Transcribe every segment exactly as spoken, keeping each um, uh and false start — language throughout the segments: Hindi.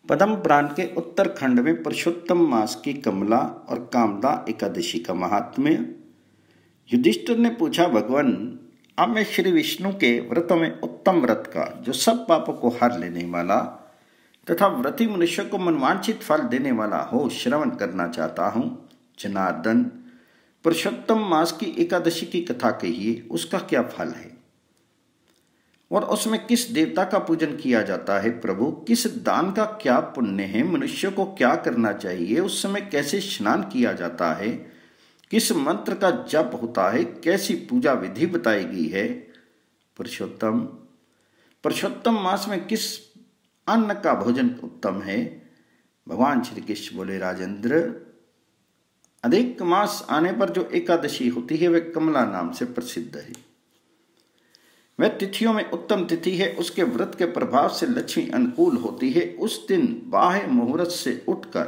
पद्म पुराण के उत्तरखंड में पुरुषोत्तम मास की कमला और कामदा एकादशी का महात्म्य। युधिष्ठिर ने पूछा, भगवान, अब मैं श्री विष्णु के व्रतों में उत्तम व्रत का, जो सब पापों को हर लेने वाला तथा व्रती मनुष्य को मनवांछित फल देने वाला हो, श्रवण करना चाहता हूँ। जनार्दन, पुरुषोत्तम मास की एकादशी की कथा कहिए, उसका क्या फल है और उसमें किस देवता का पूजन किया जाता है? प्रभु, किस दान का क्या पुण्य है? मनुष्य को क्या करना चाहिए? उस समय कैसे स्नान किया जाता है? किस मंत्र का जप होता है? कैसी पूजा विधि बताई गई है? पुरुषोत्तम, पुरुषोत्तम मास में किस अन्न का भोजन उत्तम है? भगवान श्री कृष्ण बोले, राजेंद्र, अधिक मास आने पर जो एकादशी होती है वह कमला नाम से प्रसिद्ध है। वह तिथियों में उत्तम तिथि है। उसके व्रत के प्रभाव से लक्ष्मी अनुकूल होती है। उस दिन बाह्य मुहूर्त से उठकर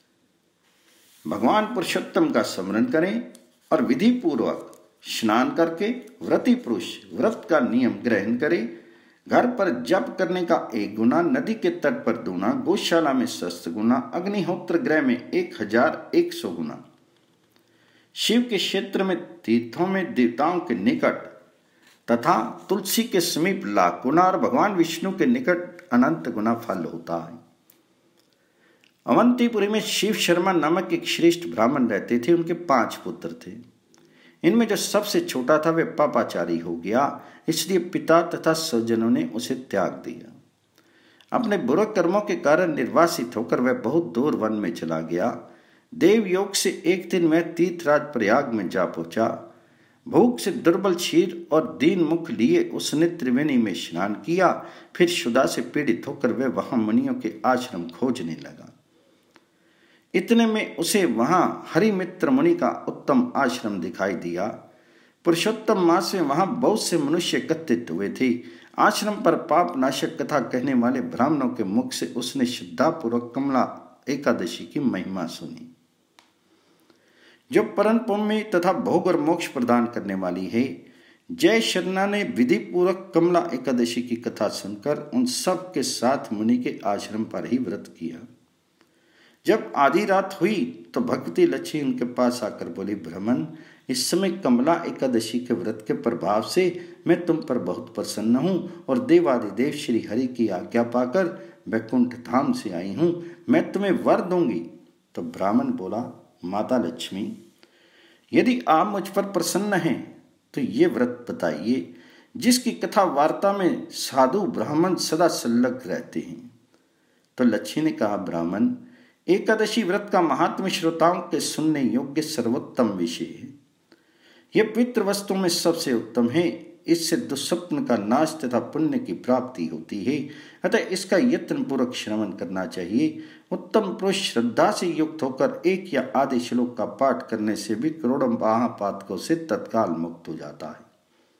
भगवान पुरुषोत्तम का स्मरण करें और विधि पूर्वक स्नान करके व्रती पुरुष व्रत का नियम ग्रहण करे। घर पर जप करने का एक गुना, नदी के तट पर दूना, गौशाला में शस्त्र गुना, अग्निहोत्र गृह में एक हजार एक सौ गुना, शिव के क्षेत्र में तीर्थों में देवताओं के निकट तथा तुलसी के समीप लाख गुना और भगवान विष्णु के निकट अनंत गुना फल होता है। अवंतीपुरी में शिव शर्मा नामक एक श्रेष्ठ ब्राह्मण रहते थे। उनके पांच पुत्र थे। इनमें जो सबसे छोटा था वह पापाचारी हो गया, इसलिए पिता तथा स्वजनों ने उसे त्याग दिया। अपने बुरे कर्मों के कारण निर्वासित होकर वह बहुत दूर वन में चला गया। देवयोग से एक दिन वह तीर्थराज प्रयाग में जा पहुंचा। भूख से दुर्बल क्षीर और दीन मुख लिए उसने त्रिवेणी में स्नान किया। फिर क्षुधा से पीड़ित होकर वह वहां मुनियों के आश्रम खोजने लगा। इतने में उसे वहां हरिमित्र मुनि का उत्तम आश्रम दिखाई दिया। पुरुषोत्तम मास में वहां बहुत से मनुष्य एकत्रित हुए थे। आश्रम पर पाप नाशक कथा कहने वाले ब्राह्मणों के मुख से उसने श्रद्धापूर्वक कमला एकादशी की महिमा सुनी, जो परम पुण्य तथा भोग और मोक्ष प्रदान करने वाली है। जय शर्मा ने विधि पूर्वक कमला एकादशी की कथा सुनकर उन सब के साथ मुनि के आश्रम पर ही व्रत किया। जब आधी रात हुई तो भगवती लक्ष्मी उनके पास आकर बोली, ब्राह्मण, इस समय कमला एकादशी के व्रत के प्रभाव से मैं तुम पर बहुत प्रसन्न हूँ और देवादिदेव श्री हरि की आज्ञा पाकर वैकुंठ धाम से आई हूँ। मैं तुम्हें वर दूंगी। तो ब्राह्मण बोला, माता लक्ष्मी, यदि आप मुझ पर प्रसन्न हैं तो ये व्रत बताइए जिसकी कथा वार्ता में साधु ब्राह्मण सदा संलग्न रहते हैं। तो लक्ष्मी ने कहा, ब्राह्मण, एकादशी व्रत का महात्म्य श्रोताओं के सुनने योग्य सर्वोत्तम विषय है। यह पवित्र वस्तुओं में सबसे उत्तम है। इससे दुस्वप्न का नाश तथा पुण्य की प्राप्ति होती है। अतः इसका यत्न पूर्वक श्रवण करना चाहिए। उत्तम पुरुष श्रद्धा से युक्त होकर एक या आधे श्लोक का पाठ करने से भी करोड़ों महापातकों से तत्काल मुक्त हो जाता है।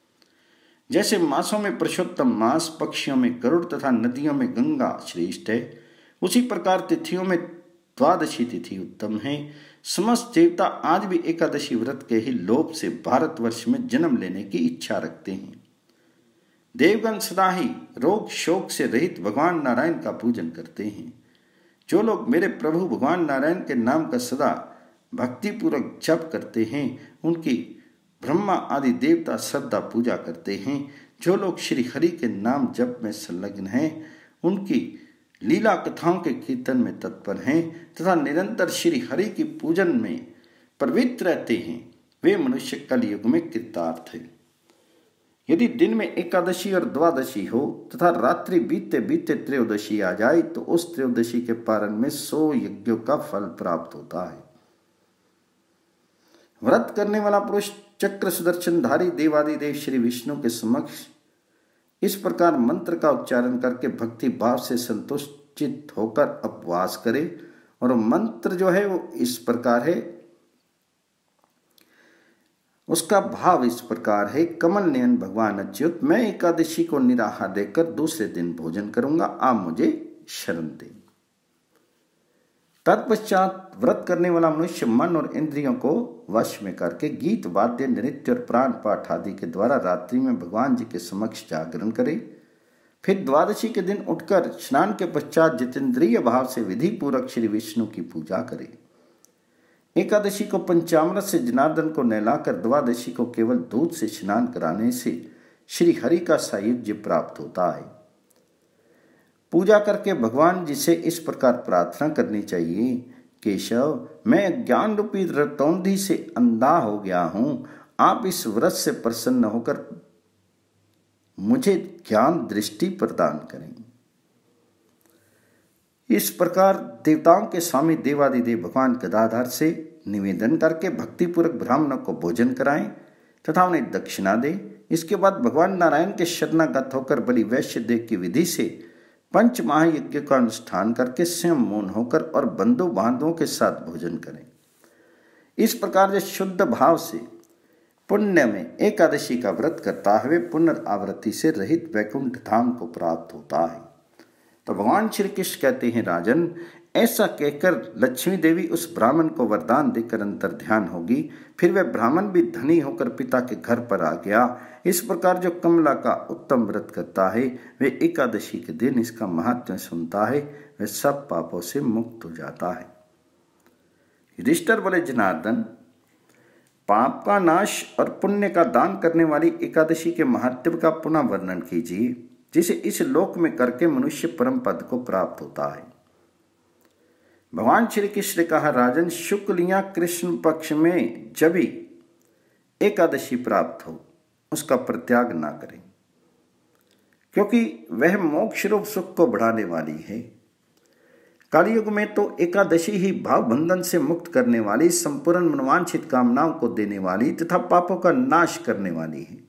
जैसे मासों में पुरुषोत्तम मास, पक्षियों में गरुड़ तथा नदियों में गंगा श्रेष्ठ है, उसी प्रकार तिथियों में द्वादशी तिथि उत्तम है। समस्त देवता आज भी एकादशी व्रत के ही लोभ से भारतवर्ष में जन्म लेने की इच्छा रखते हैं। देवगण सदा ही रोग शोक से रहित भगवान नारायण का पूजन करते हैं। जो लोग मेरे प्रभु भगवान नारायण के नाम का सदा भक्तिपूर्वक जप करते हैं, उनकी ब्रह्मा आदि देवता श्रद्धा पूजा करते हैं। जो लोग श्री हरि के नाम जप में संलग्न हैं, उनकी लीला कथाओं के कीर्तन में तत्पर हैं तथा निरंतर श्री हरि की पूजन में प्रवृत्त रहते हैं, वे मनुष्य कलयुग में कृतार्थ हैं। यदि दिन में एकादशी और द्वादशी हो तथा रात्रि बीते बीते त्रयोदशी आ जाए तो उस त्रयोदशी के पारण में सौ यज्ञों का फल प्राप्त होता है। व्रत करने वाला पुरुष चक्र सुदर्शनधारी देवादिदेव श्री विष्णु के समक्ष इस प्रकार मंत्र का उच्चारण करके भक्ति भाव से संतुष्टित होकर उपवास करे। और मंत्र जो है वो इस प्रकार है, उसका भाव इस प्रकार है, कमल नयन भगवान अच्युत, मैं एकादशी को निराहार देकर दूसरे दिन भोजन करूंगा, आप मुझे शरण दें। तत्पश्चात व्रत करने वाला मनुष्य मन और इंद्रियों को वश में करके गीत वाद्य नृत्य और प्राण पाठ आदि के द्वारा रात्रि में भगवान जी के समक्ष जागरण करे। फिर द्वादशी के दिन उठकर स्नान के पश्चात जितेंद्रिय भाव से विधि पूर्वक श्री विष्णु की पूजा करें। एकादशी को पंचामृत से जनार्दन को नहलाकर द्वादशी को केवल दूध से स्नान कराने से श्री हरि का सायुज्य प्राप्त होता है। पूजा करके भगवान जी से इस प्रकार प्रार्थना करनी चाहिए, केशव, मैं ज्ञान रूपी रतौंधी से अंधा हो गया हूं, आप इस व्रत से प्रसन्न होकर मुझे ज्ञान दृष्टि प्रदान करें। इस प्रकार देवताओं के स्वामी देवादिदेव भगवान गदाधर से निवेदन करके भक्तिपूर्वक ब्राह्मणों को भोजन कराएं तथा उन्हें दक्षिणा दें। इसके बाद भगवान नारायण के शरणागत होकर बलि वैश्य देव की विधि से पंच महायज्ञ का अनुष्ठान करके स्वयं मौन होकर और बंधु बांधवों के साथ भोजन करें। इस प्रकार जो शुद्ध भाव से पुण्य में एकादशी का व्रत करता है वे पुनर्आवृत्ति से रहित वैकुंठ धाम को प्राप्त होता है। तो भगवान श्री कृष्ण कहते हैं, राजन, ऐसा कहकर लक्ष्मी देवी उस ब्राह्मण को वरदान देकर अंतर ध्यान होगी। फिर वह ब्राह्मण भी धनी होकर पिता के घर पर आ गया। इस प्रकार जो कमला का उत्तम व्रत करता है वे एकादशी के दिन इसका महत्व सुनता है, वह सब पापों से मुक्त हो जाता है। युधिष्ठिर बोले, जनार्दन, पाप का नाश और पुण्य का दान करने वाली एकादशी के महत्व का पुनः वर्णन कीजिए, जिसे इस लोक में करके मनुष्य परम पद को प्राप्त होता है। भगवान श्री कृष्ण ने कहा, राजन, शुक्ल या कृष्ण पक्ष में जब भी एकादशी प्राप्त हो उसका परित्याग ना करें, क्योंकि वह मोक्ष रूप सुख को बढ़ाने वाली है। कलयुग में तो एकादशी ही भाव बंधन से मुक्त करने वाली, संपूर्ण मनोवांछित कामनाओं को देने वाली तथा पापों का नाश करने वाली है।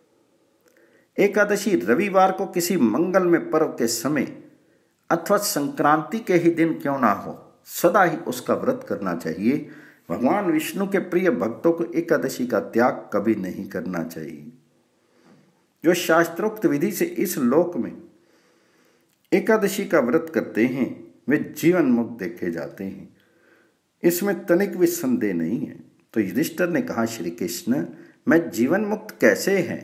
एकादशी रविवार को किसी मंगलमय पर्व के समय अथवा संक्रांति के ही दिन क्यों ना हो, सदा ही उसका व्रत करना चाहिए। भगवान विष्णु के प्रिय भक्तों को एकादशी का त्याग कभी नहीं करना चाहिए। जो शास्त्रोक्त विधि से इस लोक में एकादशी का व्रत करते हैं वे जीवन मुक्त देखे जाते हैं, इसमें तनिक भी संदेह नहीं है। तो युधिष्ठिर ने कहा, श्री कृष्ण, मैं जीवन मुक्त कैसे हैं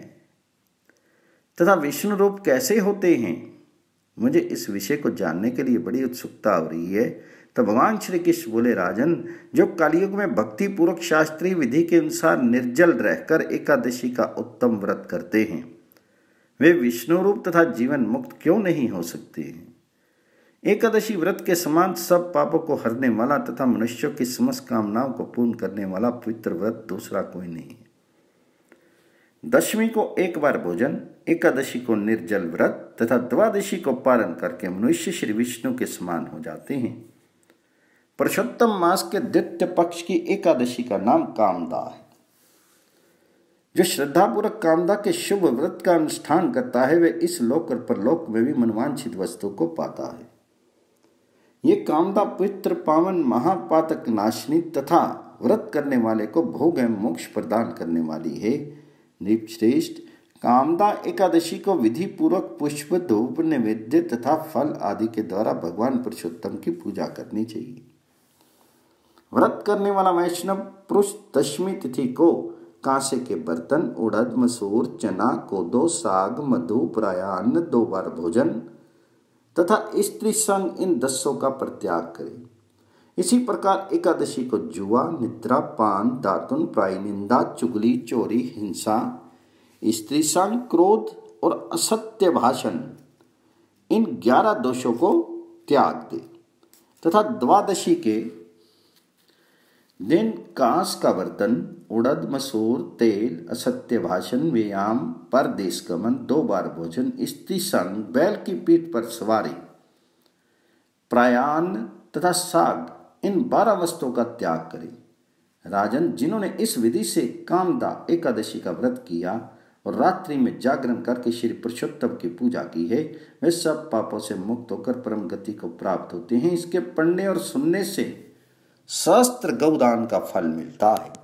तथा विष्णु रूप कैसे होते हैं, मुझे इस विषय को जानने के लिए बड़ी उत्सुकता हो रही है। तो भगवान श्री कृष्ण बोले, राजन, जो कलयुग में भक्ति पूर्वक शास्त्रीय विधि के अनुसार निर्जल रहकर एकादशी का उत्तम व्रत करते हैं वे विष्णु रूप तथा जीवन मुक्त क्यों नहीं हो सकते हैं। एकादशी व्रत के समान सब पापों को हरने वाला तथा मनुष्यों की समस्त कामनाओं को पूर्ण करने वाला पवित्र व्रत दूसरा कोई नहीं है। दशमी को एक बार भोजन, एकादशी को निर्जल व्रत तथा द्वादशी को पालन करके मनुष्य श्री विष्णु के समान हो जाते हैं। पुरुषोत्तम मास के द्वितीय पक्ष की एकादशी का नाम कामदा है। जो श्रद्धापूर्वक कामदा के शुभ व्रत का अनुष्ठान करता है वे इस लोक और परलोक में भी मनवांछित वस्तु को पाता है। ये कामदा पवित्र, पावन, महापातक नाशिनी तथा व्रत करने वाले को भोग एवं मोक्ष प्रदान करने वाली है। नृपश्रेष्ठ, कामदा एकादशी को विधि पूर्वक पुष्प, धूप, नैवेद्य तथा फल आदि के द्वारा भगवान पुरुषोत्तम की पूजा करनी चाहिए। व्रत करने वाला वैष्णव पुरुष दशमी तिथि को कांसे के बर्तन, उड़द, मसूर, चना, कोदो, साग, मधु, प्रायान्न, दो बार भोजन तथा स्त्री संग इन दसों का परित्याग करे। इसी प्रकार एकादशी को जुआ, निद्रा, पान, दातुन, प्राय निंदा, चुगली, चोरी, हिंसा, स्त्री संग, क्रोध और असत्य भाषण इन ग्यारह दोषों को त्याग दे तथा द्वादशी के दिन कांस का बर्तन, उड़द, मसूर, तेल, असत्य भाषण, व्यायाम, परदेश गमन, दो बार भोजन, स्त्री संग, बैल की पीठ पर सवारी, प्रायान तथा साग इन बारह वस्तुओं का त्याग करें। राजन, जिन्होंने इस विधि से कामदा एकादशी का व्रत किया और रात्रि में जागरण करके श्री पुरुषोत्तम की पूजा की है वे सब पापों से मुक्त होकर परम गति को प्राप्त होते हैं। इसके पढ़ने और सुनने से सहस्त्र गौदान का फल मिलता है।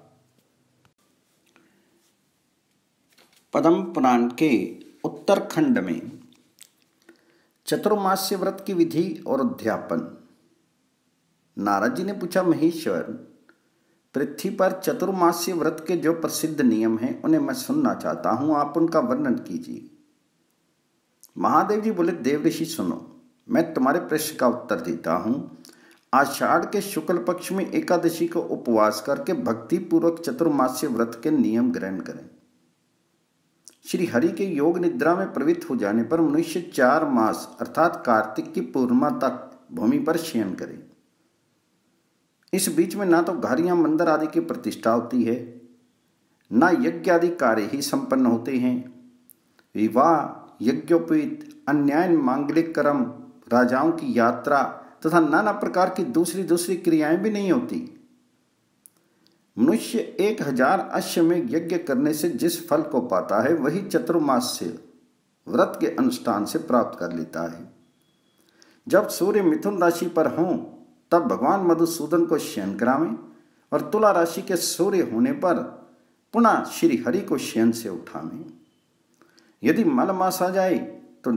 पद्म पुराण के उत्तरखंड में चतुर्मास्य व्रत की विधि और अध्यापन। नारद जी ने पूछा, महेश्वर, पृथ्वी पर चतुर्मास्य व्रत के जो प्रसिद्ध नियम हैं उन्हें मैं सुनना चाहता हूं, आप उनका वर्णन कीजिए। महादेव जी बोले, देव ऋषि सुनो, मैं तुम्हारे प्रश्न का उत्तर देता हूँ। आषाढ़ के शुक्ल पक्ष में एकादशी को उपवास करके भक्ति पूर्वक चतुर्मास्य व्रत के नियम ग्रहण करें। श्री हरि के योग निद्रा में प्रवृत्त हो जाने पर मनुष्य चार मास अर्थात कार्तिक की पूर्णिमा तक भूमि पर शयन करे। इस बीच में ना तो घारियां मंदिर आदि की प्रतिष्ठा होती है, ना यज्ञ आदि कार्य ही संपन्न होते हैं। विवाह, यज्ञोपवीत, अन्यायन मांगलिक कर्म, राजाओं की यात्रा तथा नाना प्रकार की दूसरी दूसरी क्रियाएं भी नहीं होती। मनुष्य एक हजार अश्वमेध यज्ञ करने से जिस फल को पाता है वही चतुर्मास्य व्रत के अनुष्ठान से प्राप्त कर लेता है। जब सूर्य मिथुन राशि पर हों तब भगवान मधुसूदन को शयन करावें और तुला राशि के सूर्य होने पर पुनः श्री हरि को शयन से उठावें। यदि मल मास आ जाए तो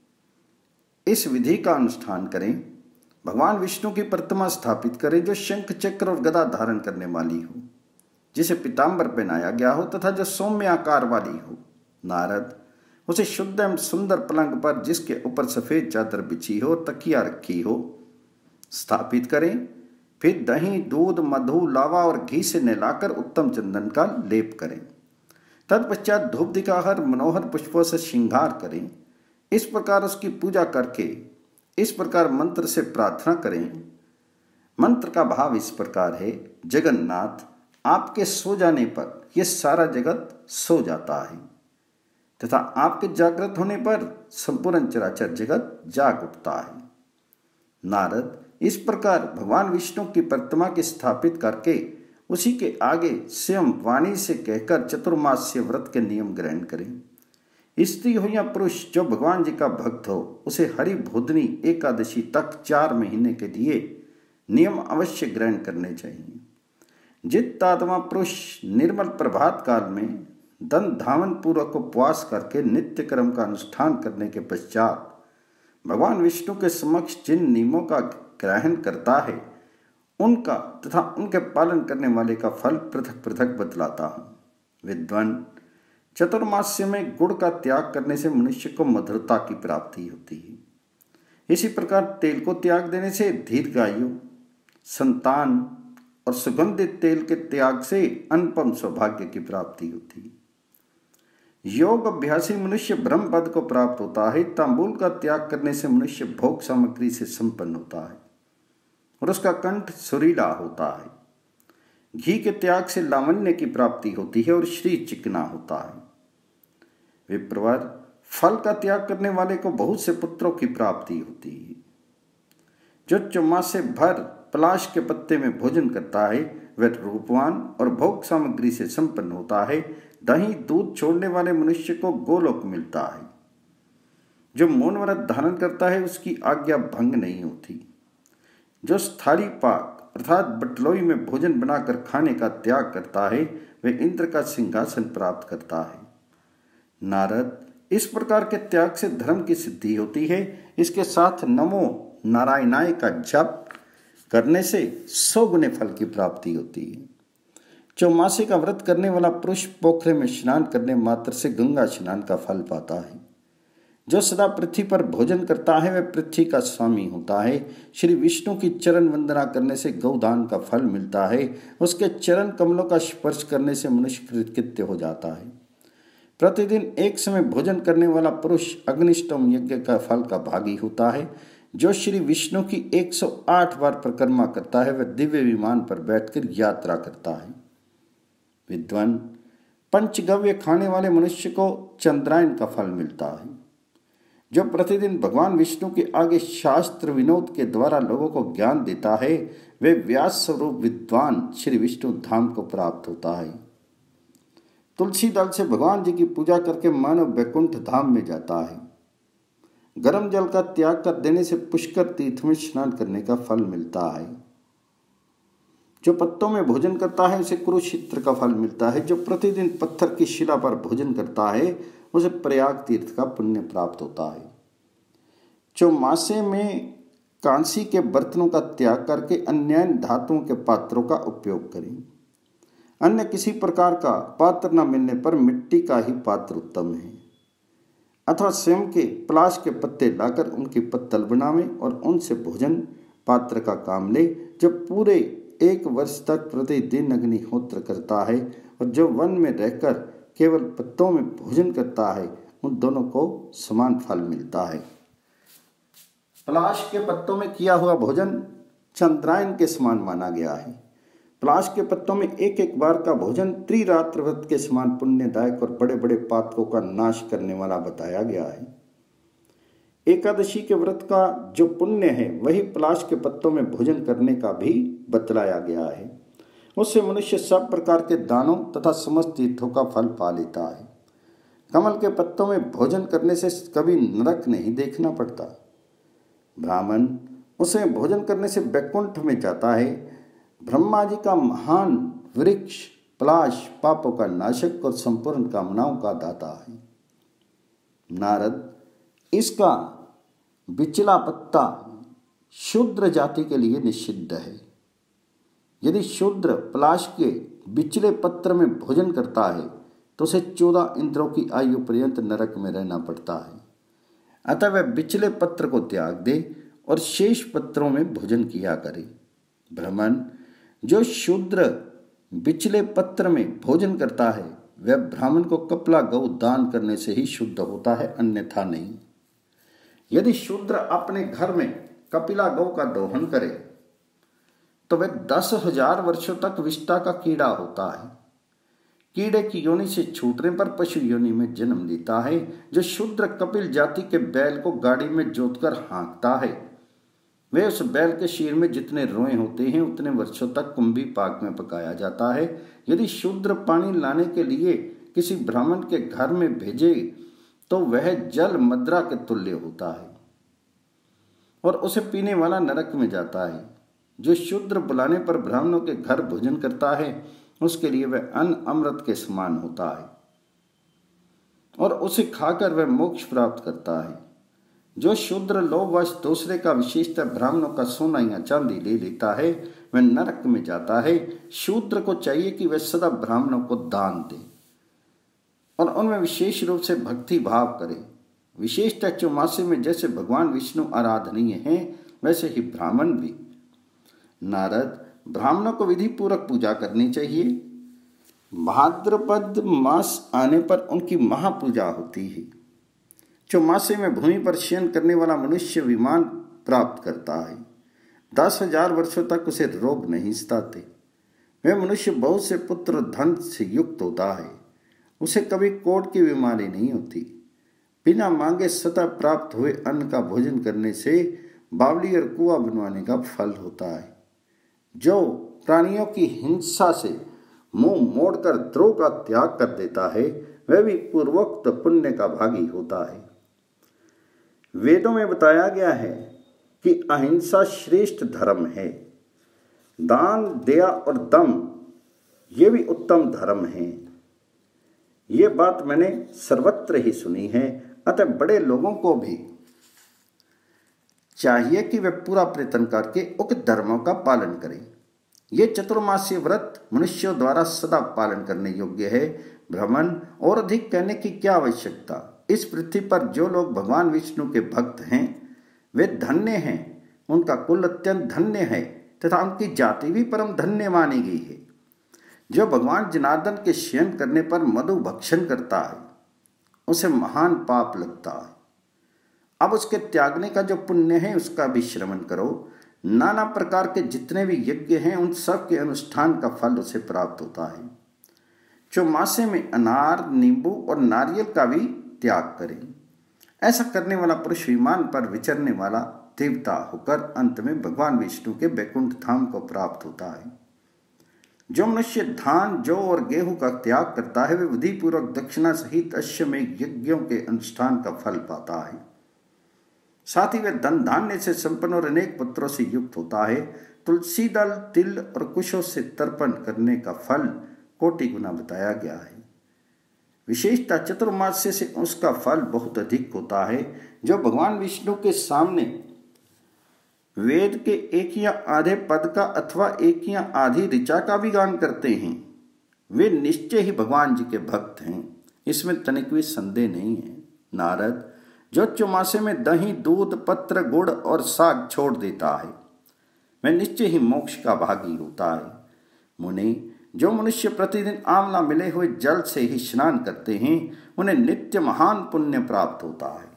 इस विधि का अनुष्ठान करें। भगवान विष्णु की प्रतिमा स्थापित करें जो शंख चक्र और गदा धारण करने वाली हो, जिसे पीताम्बर पहनाया गया हो तथा जो सौम्य आकार वाली हो। नारद, उसे शुद्ध एवं सुंदर पलंग पर जिसके ऊपर सफेद चादर बिछी हो, तकिया रखी हो, स्थापित करें। फिर दही, दूध, मधु, लावा और घी से नहलाकर उत्तम चंदन का लेप करें। तत्पश्चात धूप दिखाकर मनोहर पुष्पों से श्रृंगार करें। इस प्रकार उसकी पूजा करके इस प्रकार मंत्र से प्रार्थना करें। मंत्र का भाव इस प्रकार है, जगन्नाथ, आपके सो जाने पर यह सारा जगत सो जाता है तथा आपके जागृत होने पर संपूर्ण चराचर जगत जाग उठता है। नारद, इस प्रकार भगवान विष्णु की प्रतिमा की स्थापित करके उसी के आगे स्वयं वाणी से कहकर चतुर्मास्य व्रत के नियम ग्रहण करें। स्त्री हो या पुरुष जो भगवान जी का भक्त हो उसे हरि बोधनी एकादशी तक चार महीने के लिए नियम अवश्य ग्रहण करने चाहिए। जित्तात्मा पुरुष निर्मल प्रभात काल में दंड धावन पूर्वक उपवास करके नित्य कर्म का अनुष्ठान करने के पश्चात भगवान विष्णु के समक्ष जिन नियमों का ग्रहण करता है उनका तथा उनके पालन करने वाले का फल पृथक पृथक बतलाता हूँ। विद्वान, चतुर्मास्य में गुड़ का त्याग करने से मनुष्य को मधुरता की प्राप्ति होती है। इसी प्रकार तेल को त्याग देने से दीर्घायु, संतान और सुगंधित तेल के त्याग से अनुपम सौभाग्य की प्राप्ति होती है। योग अभ्यासी मनुष्य ब्रह्म पद को प्राप्त होता है। तांबूल का त्याग करने से मनुष्य भोग सामग्री से संपन्न होता है और उसका कंठ सुरीला होता है। घी के त्याग से लावण्य की प्राप्ति होती है और शरीर चिकना होता है। विप्रवर, फल का त्याग करने वाले को बहुत से पुत्रों की प्राप्ति होती है। जो चौमासे भर पलाश के पत्ते में भोजन करता है वह रूपवान और भोग सामग्री से संपन्न होता है। दही दूध छोड़ने वाले मनुष्य को गोलोक मिलता है। जो मौन व्रत धारण करता है उसकी आज्ञा भंग नहीं होती। जो स्थाली पाक अर्थात बटलोई में भोजन बनाकर खाने का त्याग करता है वह इंद्र का सिंहासन प्राप्त करता है। नारद, इस प्रकार के त्याग से धर्म की सिद्धि होती है। इसके साथ नमो नारायणाय का जप करने से सौ गुने फल की प्राप्ति होती है। चौमासे का व्रत करने वाला पुरुष पोखरे में स्नान करने मात्र से गंगा स्नान का फल पाता है। जो सदा पृथ्वी पर भोजन करता है वह पृथ्वी का स्वामी होता है। श्री विष्णु की चरण वंदना करने से गौदान का फल मिलता है। उसके चरण कमलों का स्पर्श करने से मनुष्य कृतकृत्य हो जाता है। प्रतिदिन एक समय भोजन करने वाला पुरुष अग्निष्टोम यज्ञ का फल का भागी होता है। जो श्री विष्णु की एक सौ आठ बार परिक्रमा करता है वह दिव्य विमान पर बैठकर यात्रा करता है। विद्वान, पंचगव्य खाने वाले मनुष्य को चंद्रायन का फल मिलता है। जो प्रतिदिन भगवान विष्णु के आगे शास्त्र विनोद के द्वारा लोगों को ज्ञान देता है वे व्यास स्वरूप विद्वान श्री विष्णु धाम को प्राप्त होता है। तुलसी दल से भगवान जी की पूजा करके मानव वैकुंठ धाम में जाता है। गर्म जल का त्याग कर देने से पुष्कर तीर्थ में स्नान करने का फल मिलता है। जो पत्तों में भोजन करता है उसे कुरुक्षेत्र का फल मिलता है। जो प्रतिदिन पत्थर की शिला पर भोजन करता है उसे प्रयाग तीर्थ का पुण्य प्राप्त होता है। चौमासे में कांसी के बर्तनों का त्याग करके अन्य धातुओं के पात्रों का उपयोग करें। अन्य किसी प्रकार का पात्र न मिलने पर मिट्टी का ही पात्र उत्तम है। अथवा स्वयं के पलाश के पत्ते लाकर उनकी पत्तल बनावे और उनसे भोजन पात्र का काम ले। जो पूरे एक वर्ष तक प्रतिदिन अग्निहोत्र करता है और जो वन में रहकर केवल पत्तों में भोजन करता है, उन दोनों को समान फल मिलता है। पलाश के पत्तों में किया हुआ भोजन चंद्रायन के समान माना गया है। पलाश के पत्तों में एक एक बार का भोजन त्रिरात्र व्रत के समान पुण्यदायक और बड़े बड़े पातकों का नाश करने वाला बताया गया है। एकादशी के व्रत का जो पुण्य है वही पलाश के पत्तों में भोजन करने का भी बतलाया गया है। उससे मनुष्य सब प्रकार के दानों तथा समस्त तीर्थों का फल पा लेता है। कमल के पत्तों में भोजन करने से कभी नरक नहीं देखना पड़ता। ब्राह्मण उसे भोजन करने से वैकुंठ में जाता है। ब्रह्मा जी का महान वृक्ष पलाश पापों का नाशक और संपूर्ण कामनाओं का दाता है। नारद, इसका बिचला पत्ता शूद्र जाति के लिए निषिद्ध है। यदि शूद्र पलाश के बिचले पत्र में भोजन करता है तो उसे चौदह इंद्रों की आयु पर्यंत नरक में रहना पड़ता है। अतः वह बिचले पत्र को त्याग दे और शेष पत्रों में भोजन किया करे। ब्राह्मण, जो शूद्र बिचले पत्र में भोजन करता है वह ब्राह्मण को कपला गौ दान करने से ही शुद्ध होता है, अन्यथा नहीं। यदि शूद्र अपने घर में कपिला गौ का दोहन करे तो वह दस हजार वर्षों तक विष्ठा का कीड़ा होता है। कीड़े की योनि से छूटने पर पशु योनि में जन्म लेता है। जो शूद्र कपिल जाति के बैल को गाड़ी में जोतकर हाँकता है वे उस बैल के शीर में जितने रोए होते हैं उतने वर्षों तक कुंभी पाक में पकाया जाता है। यदि शूद्र पानी लाने के लिए किसी ब्राह्मण के घर में भेजे तो वह जल मद्रा के तुल्य होता है और उसे पीने वाला नरक में जाता है। जो शूद्र बुलाने पर ब्राह्मणों के घर भोजन करता है उसके लिए वह अन्न अमृत के समान होता है और उसे खाकर वह मोक्ष प्राप्त करता है। जो शूद्र लोभवश दूसरे का विशेषतः ब्राह्मणों का सोना या चांदी ले लेता है वह नरक में जाता है। शूद्र को चाहिए कि वह सदा ब्राह्मणों को दान दे और उनमें विशेष रूप से भक्ति भाव करे। विशेषतः चौमासे में जैसे भगवान विष्णु आराधनीय हैं वैसे ही ब्राह्मण भी। नारद, ब्राह्मणों को विधि पूर्वक पूजा करनी चाहिए। भाद्रपद मास आने पर उनकी महापूजा होती है। चौमासे में भूमि पर शयन करने वाला मनुष्य विमान प्राप्त करता है। दस हजार वर्षों तक उसे रोग नहीं सताते। वह मनुष्य बहुत से पुत्र धन से युक्त होता है। उसे कभी कोढ़ की बीमारी नहीं होती। बिना मांगे सतह प्राप्त हुए अन्न का भोजन करने से बावली और कुआं बनवाने का फल होता है। जो प्राणियों की हिंसा से मुंह मोड़कर द्रोह का त्याग कर देता है वह भी पूर्वोक्त पुण्य का भागी होता है। वेदों में बताया गया है कि अहिंसा श्रेष्ठ धर्म है। दान, दया और दम ये भी उत्तम धर्म है। ये बात मैंने सर्वत्र ही सुनी है। अतः बड़े लोगों को भी चाहिए कि वे पूरा प्रयत्न करके उक्त धर्मों का पालन करें। ये चतुर्मासीय व्रत मनुष्यों द्वारा सदा पालन करने योग्य है। ब्राह्मण, और अधिक कहने की क्या आवश्यकता। इस पृथ्वी पर जो लोग भगवान विष्णु के भक्त हैं वे धन्य हैं। उनका कुल अत्यंत धन्य है तथा उनकी जाति भी परम धन्य मानी गई है। जो भगवान जनार्दन के शयन करने पर मधु भक्षण करता है उसे महान पाप लगता है। अब उसके त्यागने का जो पुण्य है उसका भी श्रवण करो। नाना प्रकार के जितने भी यज्ञ हैं उन सब के अनुष्ठान का फल उसे प्राप्त होता है। चौमासे में अनार, नींबू और नारियल का भी त्याग करें। ऐसा करने वाला पुरुष विमान पर विचरने वाला देवता होकर अंत में भगवान विष्णु के वैकुंठ धाम को प्राप्त होता है। जो मनुष्य धान, जौ और गेहूं का त्याग करता है वे विधि पूर्वक दक्षिणा सहित अश्वमेध यज्ञों के अनुष्ठान का फल पाता है। साथ ही वह धन धान्य से संपन्न और अनेक पुत्रों से युक्त होता है। तुलसी दल, तिल और कुशों से तर्पण करने का फल कोटि गुना बताया गया है। विशेषता चतुर्मास्य से उसका फल बहुत अधिक होता है। जो भगवान विष्णु के सामने वेद के एक या आधे पद का अथवा एक या आधी ऋचा का भी गान करते हैं वे निश्चय ही भगवान जी के भक्त हैं। इसमें तनिक भी संदेह नहीं है। नारद, जो चौमासे में दही, दूध, पत्र, गुड़ और साग छोड़ देता है वह निश्चय ही मोक्ष का भागी होता है। मुनि, जो मनुष्य प्रतिदिन आंवला मिले हुए जल से ही स्नान करते हैं उन्हें नित्य महान पुण्य प्राप्त होता है।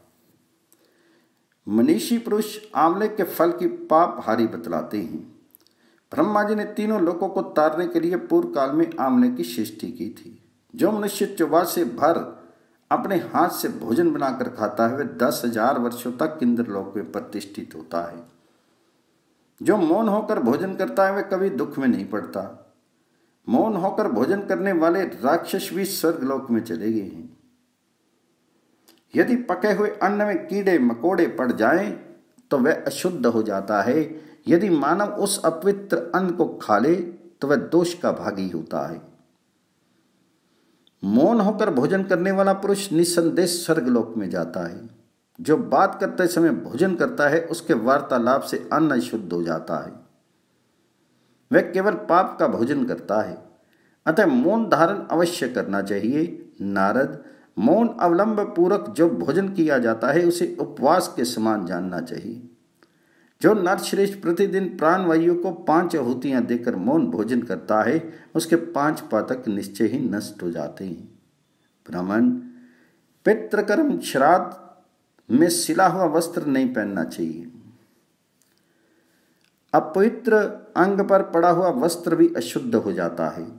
मनीषी पुरुष आंवले के फल की पाप हारी बतलाते हैं। ब्रह्मा जी ने तीनों लोकों को तारने के लिए पूर्व काल में आंवले की सृष्टि की थी। जो मनुष्य चौबासे भर अपने हाथ से भोजन बनाकर खाता है वह दस हजार वर्षों तक इंद्रलोक में प्रतिष्ठित होता है। जो मौन होकर भोजन करता है वह कभी दुख में नहीं पड़ता। मौन होकर भोजन करने वाले राक्षस भी स्वर्गलोक में चले गए हैं। यदि पके हुए अन्न में कीड़े मकोड़े पड़ जाएं तो वह अशुद्ध हो जाता है। यदि मानव उस अपवित्र अन्न को खा ले तो वह दोष का भागी होता है। मौन होकर भोजन करने वाला पुरुष निसंदेह स्वर्गलोक में जाता है। जो बात करते समय भोजन करता है उसके वार्तालाप से अन्न शुद्ध हो जाता है। वह केवल पाप का भोजन करता है। अतः मौन धारण अवश्य करना चाहिए। नारद, मौन अवलंब पूर्वक जो भोजन किया जाता है उसे उपवास के समान जानना चाहिए। जो नरश्रेष्ठ प्रतिदिन प्राणवायु को पांच आहुतियां देकर मौन भोजन करता है उसके पांच पातक निश्चय ही नष्ट हो जाते हैं। ब्राह्मण, पितृकर्म श्राद्ध में सिला हुआ वस्त्र नहीं पहनना चाहिए। अपवित्र अंग पर पड़ा हुआ वस्त्र भी अशुद्ध हो जाता है।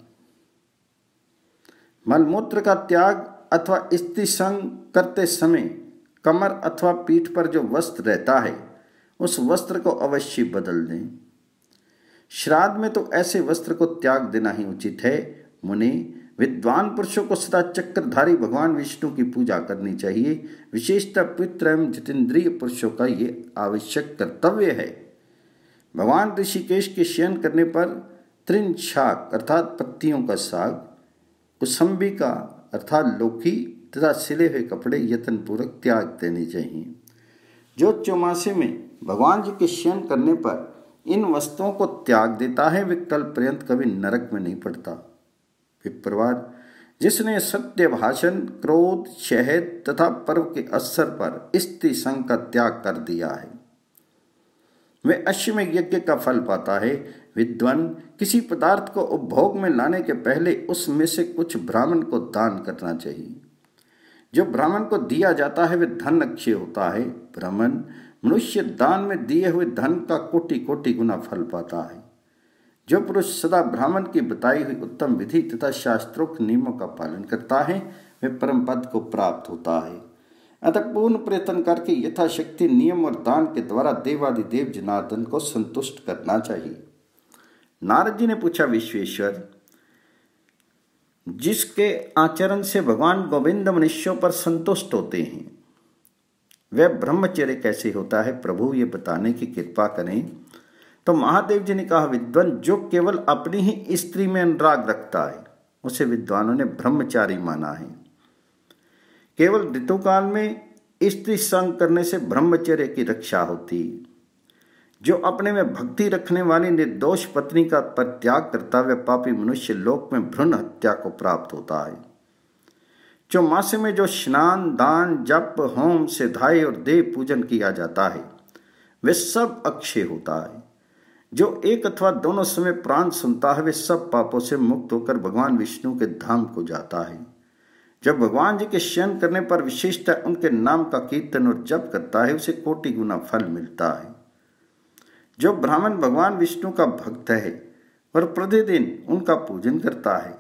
मलमूत्र का त्याग अथवा स्त्री संग करते समय कमर अथवा पीठ पर जो वस्त्र रहता है उस वस्त्र को अवश्य बदल दें। श्राद्ध में तो ऐसे वस्त्र को त्याग देना ही उचित है। मुनि, विद्वान पुरुषों को सदा चक्रधारी भगवान विष्णु की पूजा करनी चाहिए। विशेषतः पुत्र एवं जितेंद्रिय पुरुषों का ये आवश्यक कर्तव्य है। भगवान ऋषिकेश के शयन करने पर तृण शाक अर्थात पत्तियों का साग, कुसुम्बी का अर्थात लौकी तथा सिले हुए कपड़े यत्नपूर्वक त्याग देने चाहिए। जो चौमासे में भगवान जी के शयन करने पर इन वस्तुओं को त्याग देता है वे कल पर्यंत कभी नरक में नहीं पड़ता। विप्रवार, जिसने सत्य भाषण, क्रोध, शहद तथा पर्व के अवसर पर स्त्री संग का त्याग कर दिया है वे अश्वमेध यज्ञ का फल पाता है। विद्वान, किसी पदार्थ को उपभोग में लाने के पहले उसमें से कुछ ब्राह्मण को दान करना चाहिए। जो ब्राह्मण को दिया जाता है वह धन अक्षय होता है। ब्राह्मण, मनुष्य दान में दिए हुए धन का कोटि कोटि गुना फल पाता है। जो पुरुष सदा ब्राह्मण की बताई हुई उत्तम विधि तथा शास्त्रोक्त नियमों का पालन करता है वह परम पद को प्राप्त होता है। अतः पूर्ण प्रयत्न करके यथाशक्ति नियम और दान के द्वारा देवादिदेव जनार्दन को संतुष्ट करना चाहिए। नारद जी ने पूछा, विश्वेश्वर, जिसके आचरण से भगवान गोविंद मनुष्यों पर संतुष्ट होते हैं वह ब्रह्मचर्य कैसे होता है? प्रभु ये बताने की कृपा करें। तो महादेव जी ने कहा, विद्वान जो केवल अपनी ही स्त्री में अनुराग रखता है उसे विद्वानों ने ब्रह्मचारी माना है। केवल ऋतुकाल में स्त्री संग करने से ब्रह्मचर्य की रक्षा होती है। जो अपने में भक्ति रखने वाली निर्दोष पत्नी का परित्याग करता वह पापी मनुष्य लोक में भ्रूण हत्या को प्राप्त होता है। चौमासे में जो स्नान, दान, जप, होम, सिधाई और देव पूजन किया जाता है वह सब अक्षय होता है। जो एक अथवा दोनों समय प्राण सुनता है वे सब पापों से मुक्त होकर भगवान विष्णु के धाम को जाता है। जब भगवान जी के शयन करने पर विशेषतः उनके नाम का कीर्तन और जप करता है उसे कोटि गुना फल मिलता है। जो ब्राह्मण भगवान विष्णु का भक्त है और प्रतिदिन उनका पूजन करता है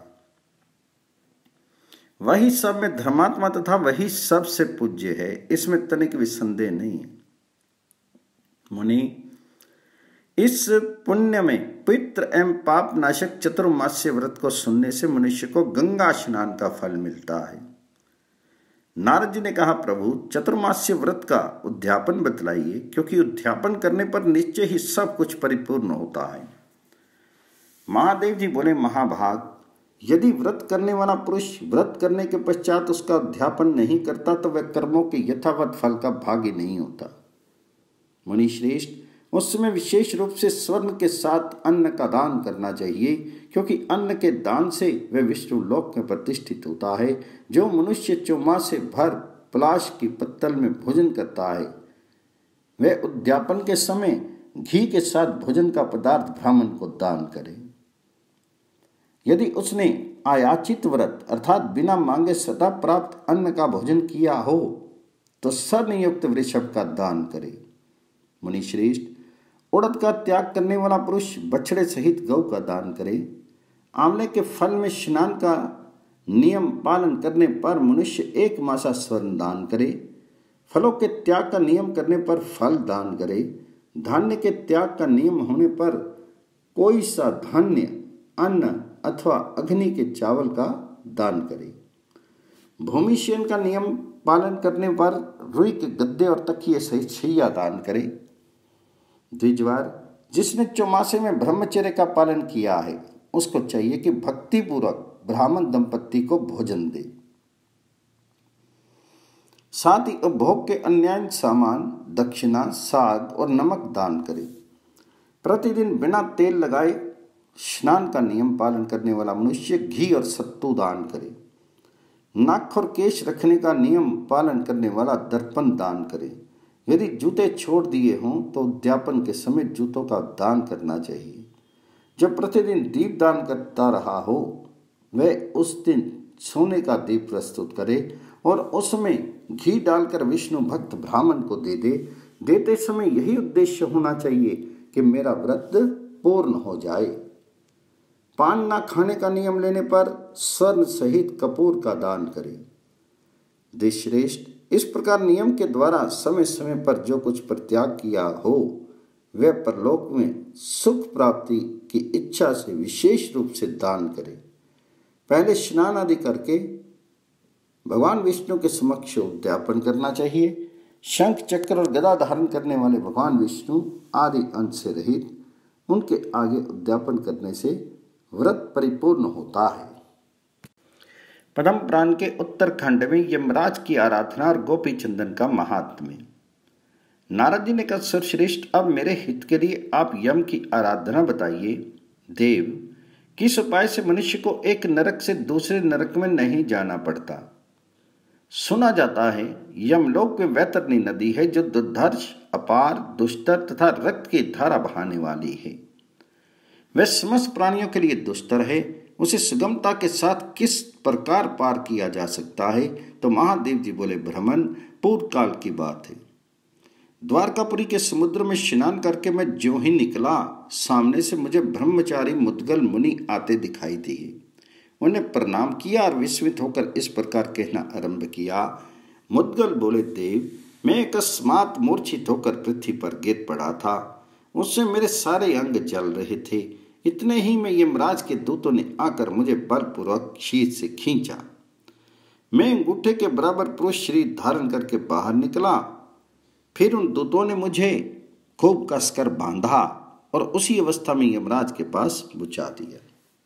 वही सब में धर्मात्मा तथा वही सबसे पूज्य है, इसमें तनिक भी संदेह नहीं है। मुनि, इस पुण्य में पितृ एवं पाप नाशक चतुर्मास्य व्रत को सुनने से मनुष्य को गंगा स्नान का फल मिलता है। नारद जी ने कहा, प्रभु चतुर्मास्य व्रत का उद्यापन बतलाइए, क्योंकि उद्यापन करने पर निश्चय ही सब कुछ परिपूर्ण होता है। महादेव जी बोले, महाभाग, यदि व्रत करने वाला पुरुष व्रत करने के पश्चात उसका अध्यापन नहीं करता तो वह कर्मों के यथावत फल का भागी नहीं होता। मुनि श्रेष्ठ, उस समय विशेष रूप से स्वर्ण के साथ अन्न का दान करना चाहिए, क्योंकि अन्न के दान से वह विष्णु लोक में प्रतिष्ठित होता है। जो मनुष्य चौमासे भर पलाश की पत्तल में भोजन करता है, वह उद्यापन के समय घी के साथ भोजन का पदार्थ ब्राह्मण को दान करे। यदि उसने आयाचित व्रत अर्थात बिना मांगे सदा प्राप्त अन्न का भोजन किया हो तो सरनियुक्त वृषभ का दान करे। मुनिश्रेष्ठ, उड़द का त्याग करने वाला पुरुष बछड़े सहित गौ का दान करे। आंवले के फल में स्नान का नियम पालन करने पर मनुष्य एक मासा स्वर्ण दान करे। फलों के त्याग का नियम करने पर फल दान करे। धान्य के त्याग का नियम होने पर कोई सा धान्य, अन्न अथवा अग्नि के चावल का दान करे। भूमिशयन का नियम पालन करने पर रुई के गद्दे और तकिए सहित शैया दान करे। द्विजवार, जिसने चौमासे में ब्रह्मचर्य का पालन किया है उसको चाहिए कि भक्तिपूर्वक ब्राह्मण दंपत्ति को भोजन दे। साथ ही उपभोग के अन्य सामान, दक्षिणा, साग और नमक दान करे। प्रतिदिन बिना तेल लगाए स्नान का नियम पालन करने वाला मनुष्य घी और सत्तू दान करे। नाक और केश रखने का नियम पालन करने वाला दर्पण दान करे। यदि जूते छोड़ दिए हों तो उद्यापन के समय जूतों का दान करना चाहिए। जो प्रतिदिन दीप दान करता रहा हो वह उस दिन सोने का दीप प्रस्तुत करे और उसमें घी डालकर विष्णु भक्त ब्राह्मण को दे दे। देते समय यही उद्देश्य होना चाहिए कि मेरा व्रत पूर्ण हो जाए। पान ना खाने का नियम लेने पर स्वर्ण सहित कपूर का दान करे। देशश्रेष्ठ, इस प्रकार नियम के द्वारा समय समय पर जो कुछ परित्याग किया हो वह परलोक में सुख प्राप्ति की इच्छा से विशेष रूप से दान करे। पहले स्नान आदि करके भगवान विष्णु के समक्ष उद्यापन करना चाहिए। शंख, चक्र और गदा धारण करने वाले भगवान विष्णु आदि अंश से रहित उनके आगे उद्यापन करने से व्रत परिपूर्ण होता है। पद्म पुराण के उत्तरखंड में यमराज की आराधना और गोपी चंदन का महात्म्य। नारद जी ने कहा, सर्वश्रेष्ठ, अब मेरे हित के लिए आप यम की आराधना बताइए। देव, किस उपाय से मनुष्य को एक नरक से दूसरे नरक में नहीं जाना पड़ता? सुना जाता है यमलोक में वैतरणी नदी है जो दुर्धर्ष, अपार, दुष्टर तथा रक्त की धारा बहाने वाली है। वह समस्त प्राणियों के लिए दुष्टर है। उसे सुगमता के साथ किस प्रकार पार किया जा सकता है? तो महादेव जी बोले, ब्रह्मन, पूर्व काल की बात है। द्वारकापुरी के समुद्र में स्नान करके मैं ज्यों ही निकला, सामने से मुझे ब्रह्मचारी मुद्गल मुनि आते दिखाई दिए। उन्हें प्रणाम किया और विस्मित होकर इस प्रकार कहना आरंभ किया। मुद्गल बोले, देव, मैं अकस्मात मूर्छित होकर पृथ्वी पर गिर पड़ा था। उससे मेरे सारे अंग जल रहे थे। इतने ही में यमराज के दूतों ने आकर मुझे बलपूर्वक शीत से खींचा। मैं अंगूठे के बराबर पुरुष शरीर धारण करके बाहर निकला। फिर उन दूतों ने मुझे खूब कसकर बांधा और उसी अवस्था में यमराज के पास पहुंचा दिया।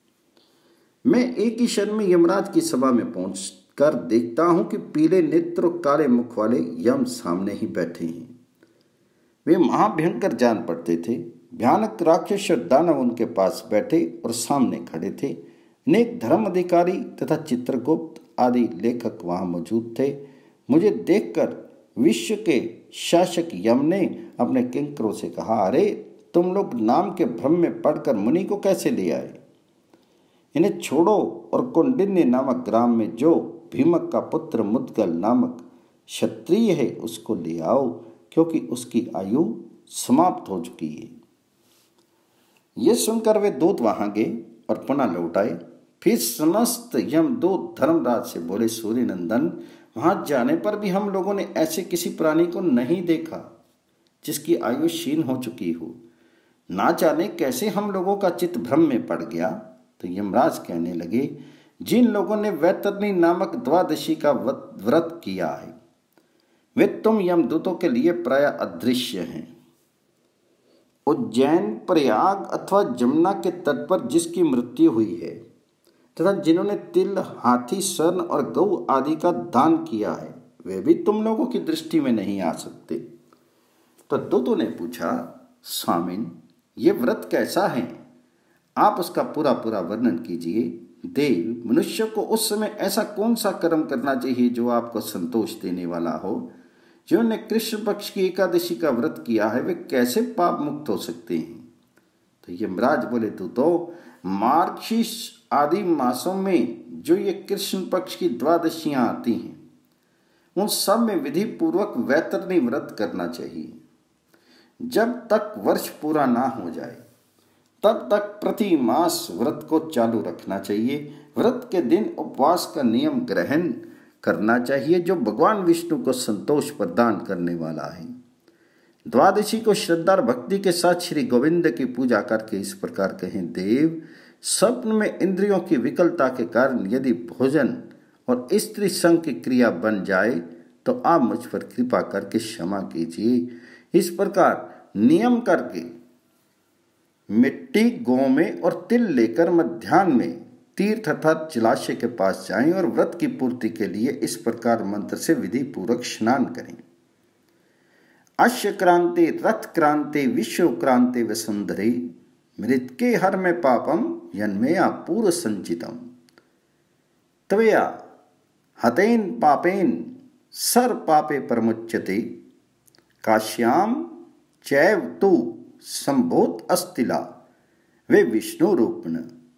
मैं एक ही क्षण में यमराज की सभा में पहुंचकर देखता हूं कि पीले नेत्र और काले मुख वाले यम सामने ही बैठे हैं। वे महाभयंकर जान पड़ते थे। भयानक राक्षस और दानव उनके पास बैठे और सामने खड़े थे। अनेक धर्म अधिकारी तथा चित्रगुप्त आदि लेखक वहां मौजूद थे। मुझे देखकर विश्व के शासक यम ने अपने किंकरों से कहा, अरे तुम लोग नाम के भ्रम में पड़कर मुनि को कैसे ले आए? इन्हें छोड़ो और कौंडिन्य नामक ग्राम में जो भीमक का पुत्र मुद्गल नामक क्षत्रिय है उसको ले आओ, क्योंकि उसकी आयु समाप्त हो चुकी है। ये सुनकर वे दूत वहां गए और पुनः लौट आए। फिर समस्त यमदूत धर्मराज से बोले, सूर्य नंदन, वहां जाने पर भी हम लोगों ने ऐसे किसी प्राणी को नहीं देखा जिसकी आयु क्षीण हो चुकी हो। ना जाने कैसे हम लोगों का चित्त भ्रम में पड़ गया। तो यमराज कहने लगे, जिन लोगों ने वैतरणी नामक द्वादशी का व्रत किया है वे तुम यमदूतों के लिए प्राय अदृश्य हैं। उज्जैन, प्रयाग अथवा जमुना के तट पर जिसकी मृत्यु हुई है तथा जिन्होंने तिल, हाथी, स्वर्ण और गौ आदि का दान किया है वे भी तुम लोगों की दृष्टि में नहीं आ सकते। तो दूतों ने पूछा, स्वामिन, ये व्रत कैसा है? आप उसका पूरा पूरा वर्णन कीजिए। देव, मनुष्य को उस समय ऐसा कौन सा कर्म करना चाहिए जो आपको संतोष देने वाला हो? जिन्होंने कृष्ण पक्ष की एकादशी का व्रत किया है वे कैसे पाप मुक्त हो सकते हैं? तो यमराज बोले, तू तो मार्गशीर्ष आदि मासों में जो ये कृष्ण पक्ष की द्वादशियां आती हैं उन सब में विधि पूर्वक वैतरणी व्रत करना चाहिए। जब तक वर्ष पूरा ना हो जाए तब तक प्रति मास व्रत को चालू रखना चाहिए। व्रत के दिन उपवास का नियम ग्रहण करना चाहिए जो भगवान विष्णु को संतोष प्रदान करने वाला है। द्वादशी को श्रद्धा भक्ति के साथ श्री गोविंद की पूजा करके इस प्रकार कहें, देव, स्वप्न में इंद्रियों की विकलता के कारण यदि भोजन और स्त्री संग की क्रिया बन जाए तो आप मुझ पर कृपा करके क्षमा कीजिए। इस प्रकार नियम करके मिट्टी, गोमें और तिल लेकर मध्याह्न में तीर्थ अर्थात जलाशय के पास जाएं और व्रत की पूर्ति के लिए इस प्रकार मंत्र से विधि पूर्वक स्नान करें। अश्य क्रांति रथ क्रांति विश्व क्रांति वसुंधरे मृत्के हर में पापम यन्मया पूर्व संचितम त्वया हतेन पापेन सर पापे परमुच्यते काश्याम चैव तु संभोत अस्तिला वे विष्णु रूपण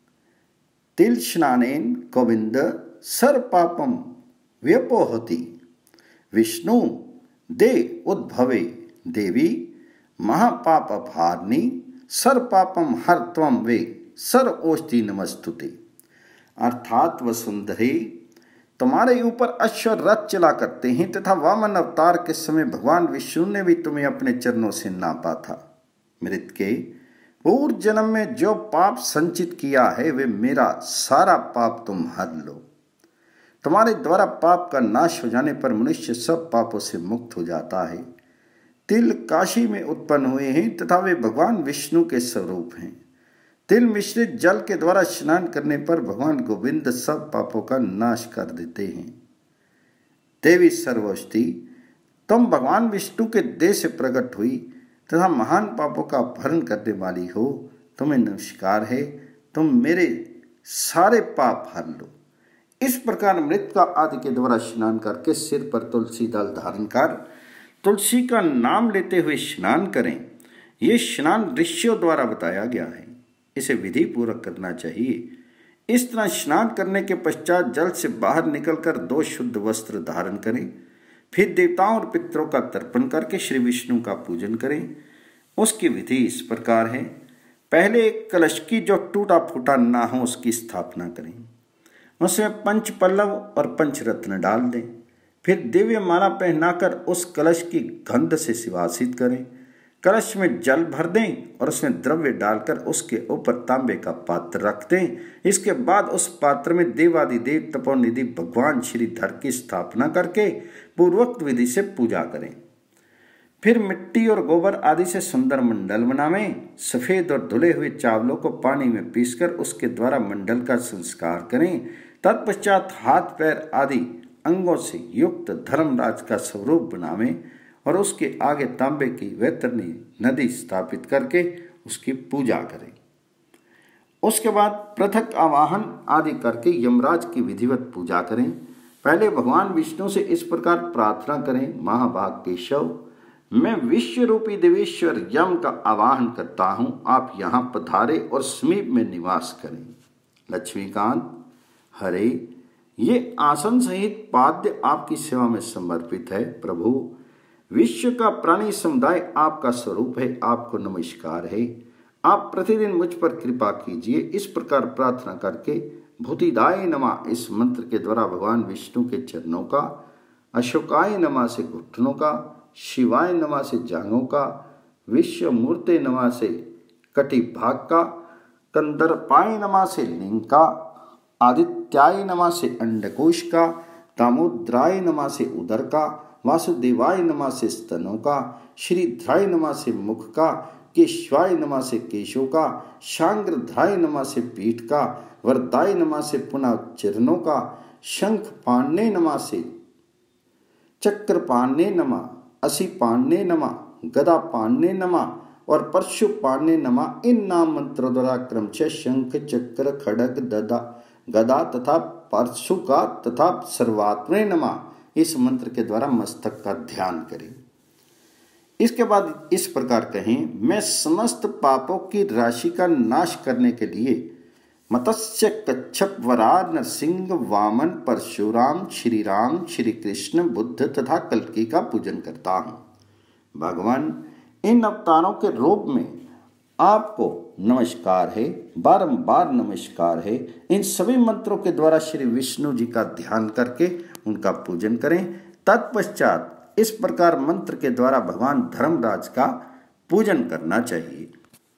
तिल स्नानेन गोविंद सर पापम व्यपोहति विष्णु दे उद्भवे देवी महापाप भारनी सर पापम हर त्वम वे सर ओष्ठी नमस्तुते। अर्थात वसुंधरे, तुम्हारे ऊपर अश्व रथ चला करते हैं तथा वामन अवतार के समय भगवान विष्णु ने भी तुम्हें अपने चरणों से नापा था। मृतके, पूर्व जन्म में जो पाप संचित किया है वे मेरा सारा पाप तुम हर लो। तुम्हारे द्वारा पाप का नाश हो जाने पर मनुष्य सब पापों से मुक्त हो जाता है। तिल काशी में उत्पन्न हुए हैं तथा वे भगवान विष्णु के स्वरूप हैं। तिल मिश्रित जल के द्वारा स्नान करने पर भगवान गोविंद सब पापों का नाश कर देते हैं। देवी सर्वोष्ठी, तुम भगवान विष्णु के देह से प्रकट हुई तथा महान पापों का अपहरण करने वाली हो। तुम्हें नमस्कार है, तुम मेरे सारे पाप हर लो। इस प्रकार मृतिका आदि के द्वारा स्नान करके सिर पर तुलसी दल धारण कर तुलसी का नाम लेते हुए स्नान करें। ये स्नान ऋषियों द्वारा बताया गया है, इसे विधि पूर्वक करना चाहिए। इस तरह स्नान करने के पश्चात जल से बाहर निकलकर दो शुद्ध वस्त्र धारण करें। फिर देवताओं और पितरों का तर्पण करके श्री विष्णु का पूजन करें। उसकी विधि इस प्रकार है। पहले एक कलश की जो टूटा फूटा ना हो उसकी स्थापना करें। उसमें पंच पल्लव और पंच रत्न डाल दें। फिर दिव्य माला पहनाकर उस कलश की गंध से सुवासित करें। कलश में जल भर दें और उसमें द्रव्य डालकर उसके ऊपर तांबे का पात्र रख दें। इसके बाद उस पात्र में देवादिदेव तपोनिधि भगवान श्रीधर की स्थापना करके पूर्वोक्त विधि से पूजा करें। फिर मिट्टी और गोबर आदि से सुंदर मंडल बनावें। सफेद और धुले हुए चावलों को पानी में पीसकर उसके द्वारा मंडल का संस्कार करें। तत्पश्चात हाथ पैर आदि अंगों से युक्त धर्मराज का स्वरूप बनावें और उसके आगे तांबे की वैतरणी नदी स्थापित करके उसकी पूजा करें। उसके बाद पृथक आवाहन आदि करके यमराज की विधिवत पूजा करें। पहले भगवान विष्णु से इस प्रकार प्रार्थना करें, महाभाग केशव, मैं विश्व रूपी देवेश्वर यम का आवाहन करता हूँ, आप यहाँ पधारे और समीप में निवास करें। लक्ष्मीकांत, हरे, ये आसन सहित पाद्य आपकी सेवा में समर्पित है। प्रभु, विश्व का प्राणी समुदाय आपका स्वरूप है, आपको नमस्कार है। आप प्रतिदिन मुझ पर कृपा कीजिए। इस प्रकार प्रार्थना करके भूतिदाय नमः इस मंत्र के द्वारा भगवान विष्णु के चरणों का, अशोकाय नमः से घुटनों का, शिवाय नमः से जांघों का, विश्व मूर्ते नमः से कटी भाग का, कंदर्पाय नमः से लिंग का, आदित्याय नमः से अंडकोश का, दामोदराय नमः से उदर का, वासुदेवाय नमः से स्तनों का, श्रीधराय नमः से मुख का, केशवाय नमः से केशों का, शांग्रधराय नमः से पीठ का, वरदाय नमः से पुनः चरणों का, शंख पाणने नमः से, चक्र पाणने नमः, असी पाणने नमः, गदा पाणने नमः और परशु पाणने नमः। इन नाम मंत्रों द्वारा क्रमशः शंख, चक्र, खड़ग, गदा गदा तथा परशुका तथा सर्वात्मने नमः इस मंत्र के द्वारा मस्तक का ध्यान करें। इसके बाद इस प्रकार कहें, मैं समस्त पापों की राशि का नाश करने के लिए मत्स्य, कच्छप, वराह, नरसिंह, वामन, परशुराम, श्री राम, श्री कृष्ण, बुद्ध तथा कल्कि का पूजन करता हूँ। भगवान, इन अवतारों के रूप में आपको नमस्कार है, बारंबार नमस्कार है। इन सभी मंत्रों के द्वारा श्री विष्णु जी का ध्यान करके उनका पूजन करें। तत्पश्चात इस प्रकार मंत्र के द्वारा भगवान धर्मराज का पूजन करना चाहिए।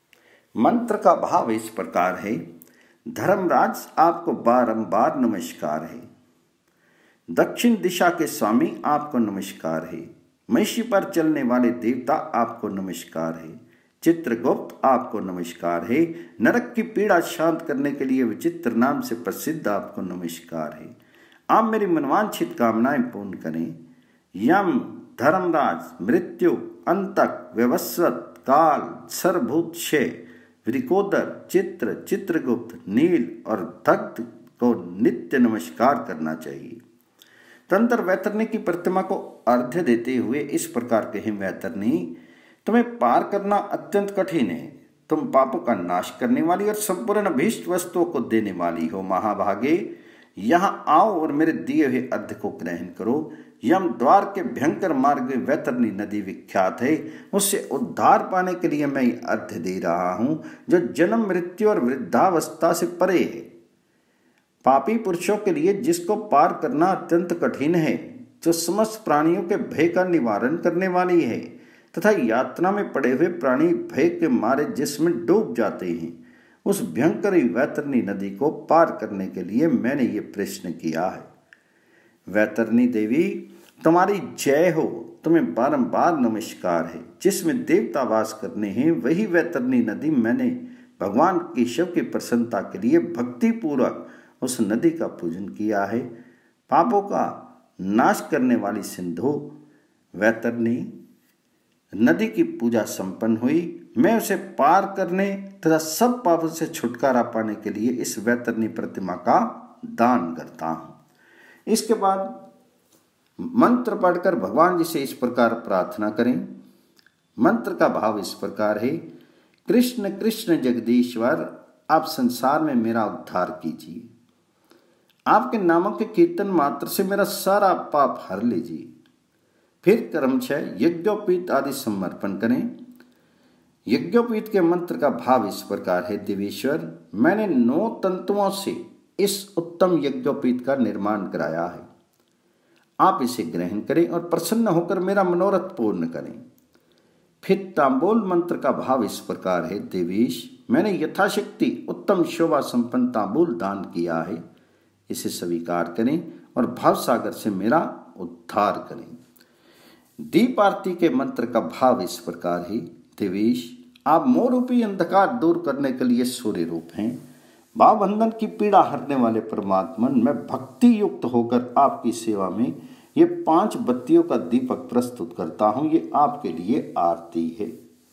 मंत्र का भाव इस प्रकार है, धर्मराज आपको बारंबार नमस्कार है। दक्षिण दिशा के स्वामी आपको नमस्कार है। महिषी पर चलने वाले देवता आपको नमस्कार है। चित्रगुप्त आपको नमस्कार है। नरक की पीड़ा शांत करने के लिए विचित्र नाम से प्रसिद्ध आपको नमस्कार है। आप मेरी मनवांछित कामनाएं पूर्ण करें। यम, धर्मराज, मृत्यु, अंतक, व्यवस्वत, काल, सर्वभूत क्षय, वृकोदर, चित्र, चित्रगुप्त, नील और दग्ध को नित्य नमस्कार करना चाहिए। तंत्र वैतरणी की प्रतिमा को अर्घ्य देते हुए इस प्रकार कहें, वैतरणी, तुम्हें पार करना अत्यंत कठिन है। तुम पापों का नाश करने वाली और संपूर्ण अभीष्ट वस्तुओं को देने वाली हो। महाभागे, यहाँ आओ और मेरे दिए हुए अर्घ्य को ग्रहण करो। यम द्वार के भयंकर मार्ग में वैतरणी नदी विख्यात है। उससे उद्धार पाने के लिए मैं ये अर्घ्य दे रहा हूँ, जो जन्म, मृत्यु और वृद्धावस्था से परे है। पापी पुरुषों के लिए जिसको पार करना अत्यंत कठिन है, जो समस्त प्राणियों के भय का निवारण करने वाली है तथा यातना में पड़े हुए प्राणी भय के मारे जिसमें डूब जाते हैं, उस भयंकर वैतरणी नदी को पार करने के लिए मैंने ये प्रश्न किया है। वैतरणी देवी, तुम्हारी जय हो। तुम्हें बारंबार नमस्कार है। जिसमें देवता वास करने हैं वही वैतरणी नदी मैंने भगवान केशव की प्रसन्नता के लिए भक्ति पूर्वक उस नदी का पूजन किया है। पापों का नाश करने वाली सिंधु वैतरणी नदी की पूजा संपन्न हुई। मैं उसे पार करने तथा सब पापों से छुटकारा पाने के लिए इस वैतरणी प्रतिमा का दान करता हूँ। इसके बाद मंत्र पढ़कर भगवान जी से इस प्रकार प्रार्थना करें। मंत्र का भाव इस प्रकार है, कृष्ण कृष्ण जगदीश्वर, आप संसार में मेरा उद्धार कीजिए। आपके नामों के कीर्तन मात्र से मेरा सारा पाप हर लीजिए। फिर क्रमशः यज्ञोपवीत आदि समर्पण करें। यज्ञोपवीत के मंत्र का भाव इस प्रकार है, देवेश्वर, मैंने नौ तंतुओं से इस उत्तम यज्ञोपवीत का निर्माण कराया है। आप इसे ग्रहण करें और प्रसन्न होकर मेरा मनोरथ पूर्ण करें। फिर तांबूल मंत्र का भाव इस प्रकार है, देवेश, मैंने यथाशक्ति उत्तम शोभा संपन्न तांबूल दान किया है। इसे स्वीकार करें और भाव सागर से मेरा उद्धार करें। दीप आरती के मंत्र का भाव इस प्रकार है, देवेश, आप मोह रूपी अंधकार दूर करने के लिए सूर्य रूप हैं। भाव बंधन की पीड़ा हरने वाले परमात्मन, मैं भक्ति युक्त होकर आपकी सेवा में ये पांच बत्तियों का दीपक प्रस्तुत करता हूँ। ये आपके लिए आरती है।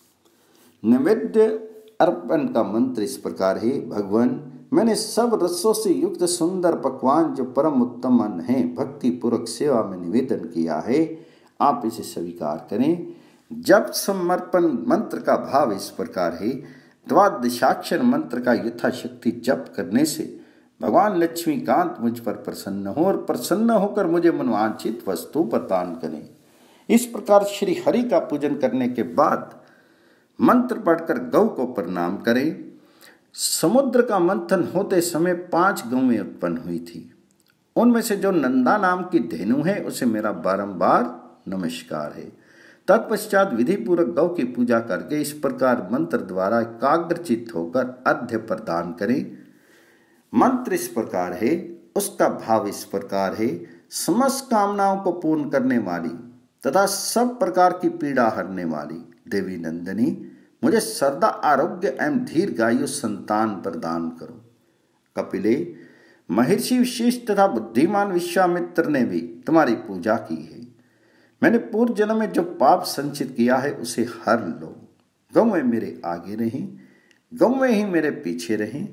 नैवेद्य अर्पण का मंत्र इस प्रकार है, भगवान, मैंने सब रसों से युक्त सुंदर पकवान जो परम उत्तम अन्न है भक्ति पूर्वक सेवा में निवेदन किया है। आप इसे स्वीकार करें। जब समर्पण मंत्र का भाव इस प्रकार है, द्वादशाक्षर मंत्र का यथाशक्ति जप करने से भगवान लक्ष्मीकांत मुझ पर प्रसन्न हो और प्रसन्न होकर मुझे मनवांछित वस्तु प्रदान करें। इस प्रकार श्री हरि का पूजन करने के बाद मंत्र पढ़कर गौ को प्रणाम करें। समुद्र का मंथन होते समय पांच गौएं उत्पन्न हुई थी। उनमें से जो नंदा नाम की धेनु है उसे मेरा बारंबार नमस्कार है। तत्पश्चात विधि पूर्वक गौ की पूजा करके इस प्रकार मंत्र द्वारा एकाग्रचित्त होकर अर्घ्य प्रदान करें। मंत्र इस प्रकार है, उसका भाव इस प्रकार है, समस्त कामनाओं को पूर्ण करने वाली तथा सब प्रकार की पीड़ा हरने वाली देवी नंदिनी, मुझे सदा आरोग्य एवं दीर्घायु संतान प्रदान करो। कपिले, महर्षि विशिष्ट तथा बुद्धिमान विश्वामित्र ने भी तुम्हारी पूजा की है। मैंने पूर्व जन्म में जो पाप संचित किया है उसे हर लो। गौएं मेरे आगे रहें, गौएं ही मेरे पीछे रहें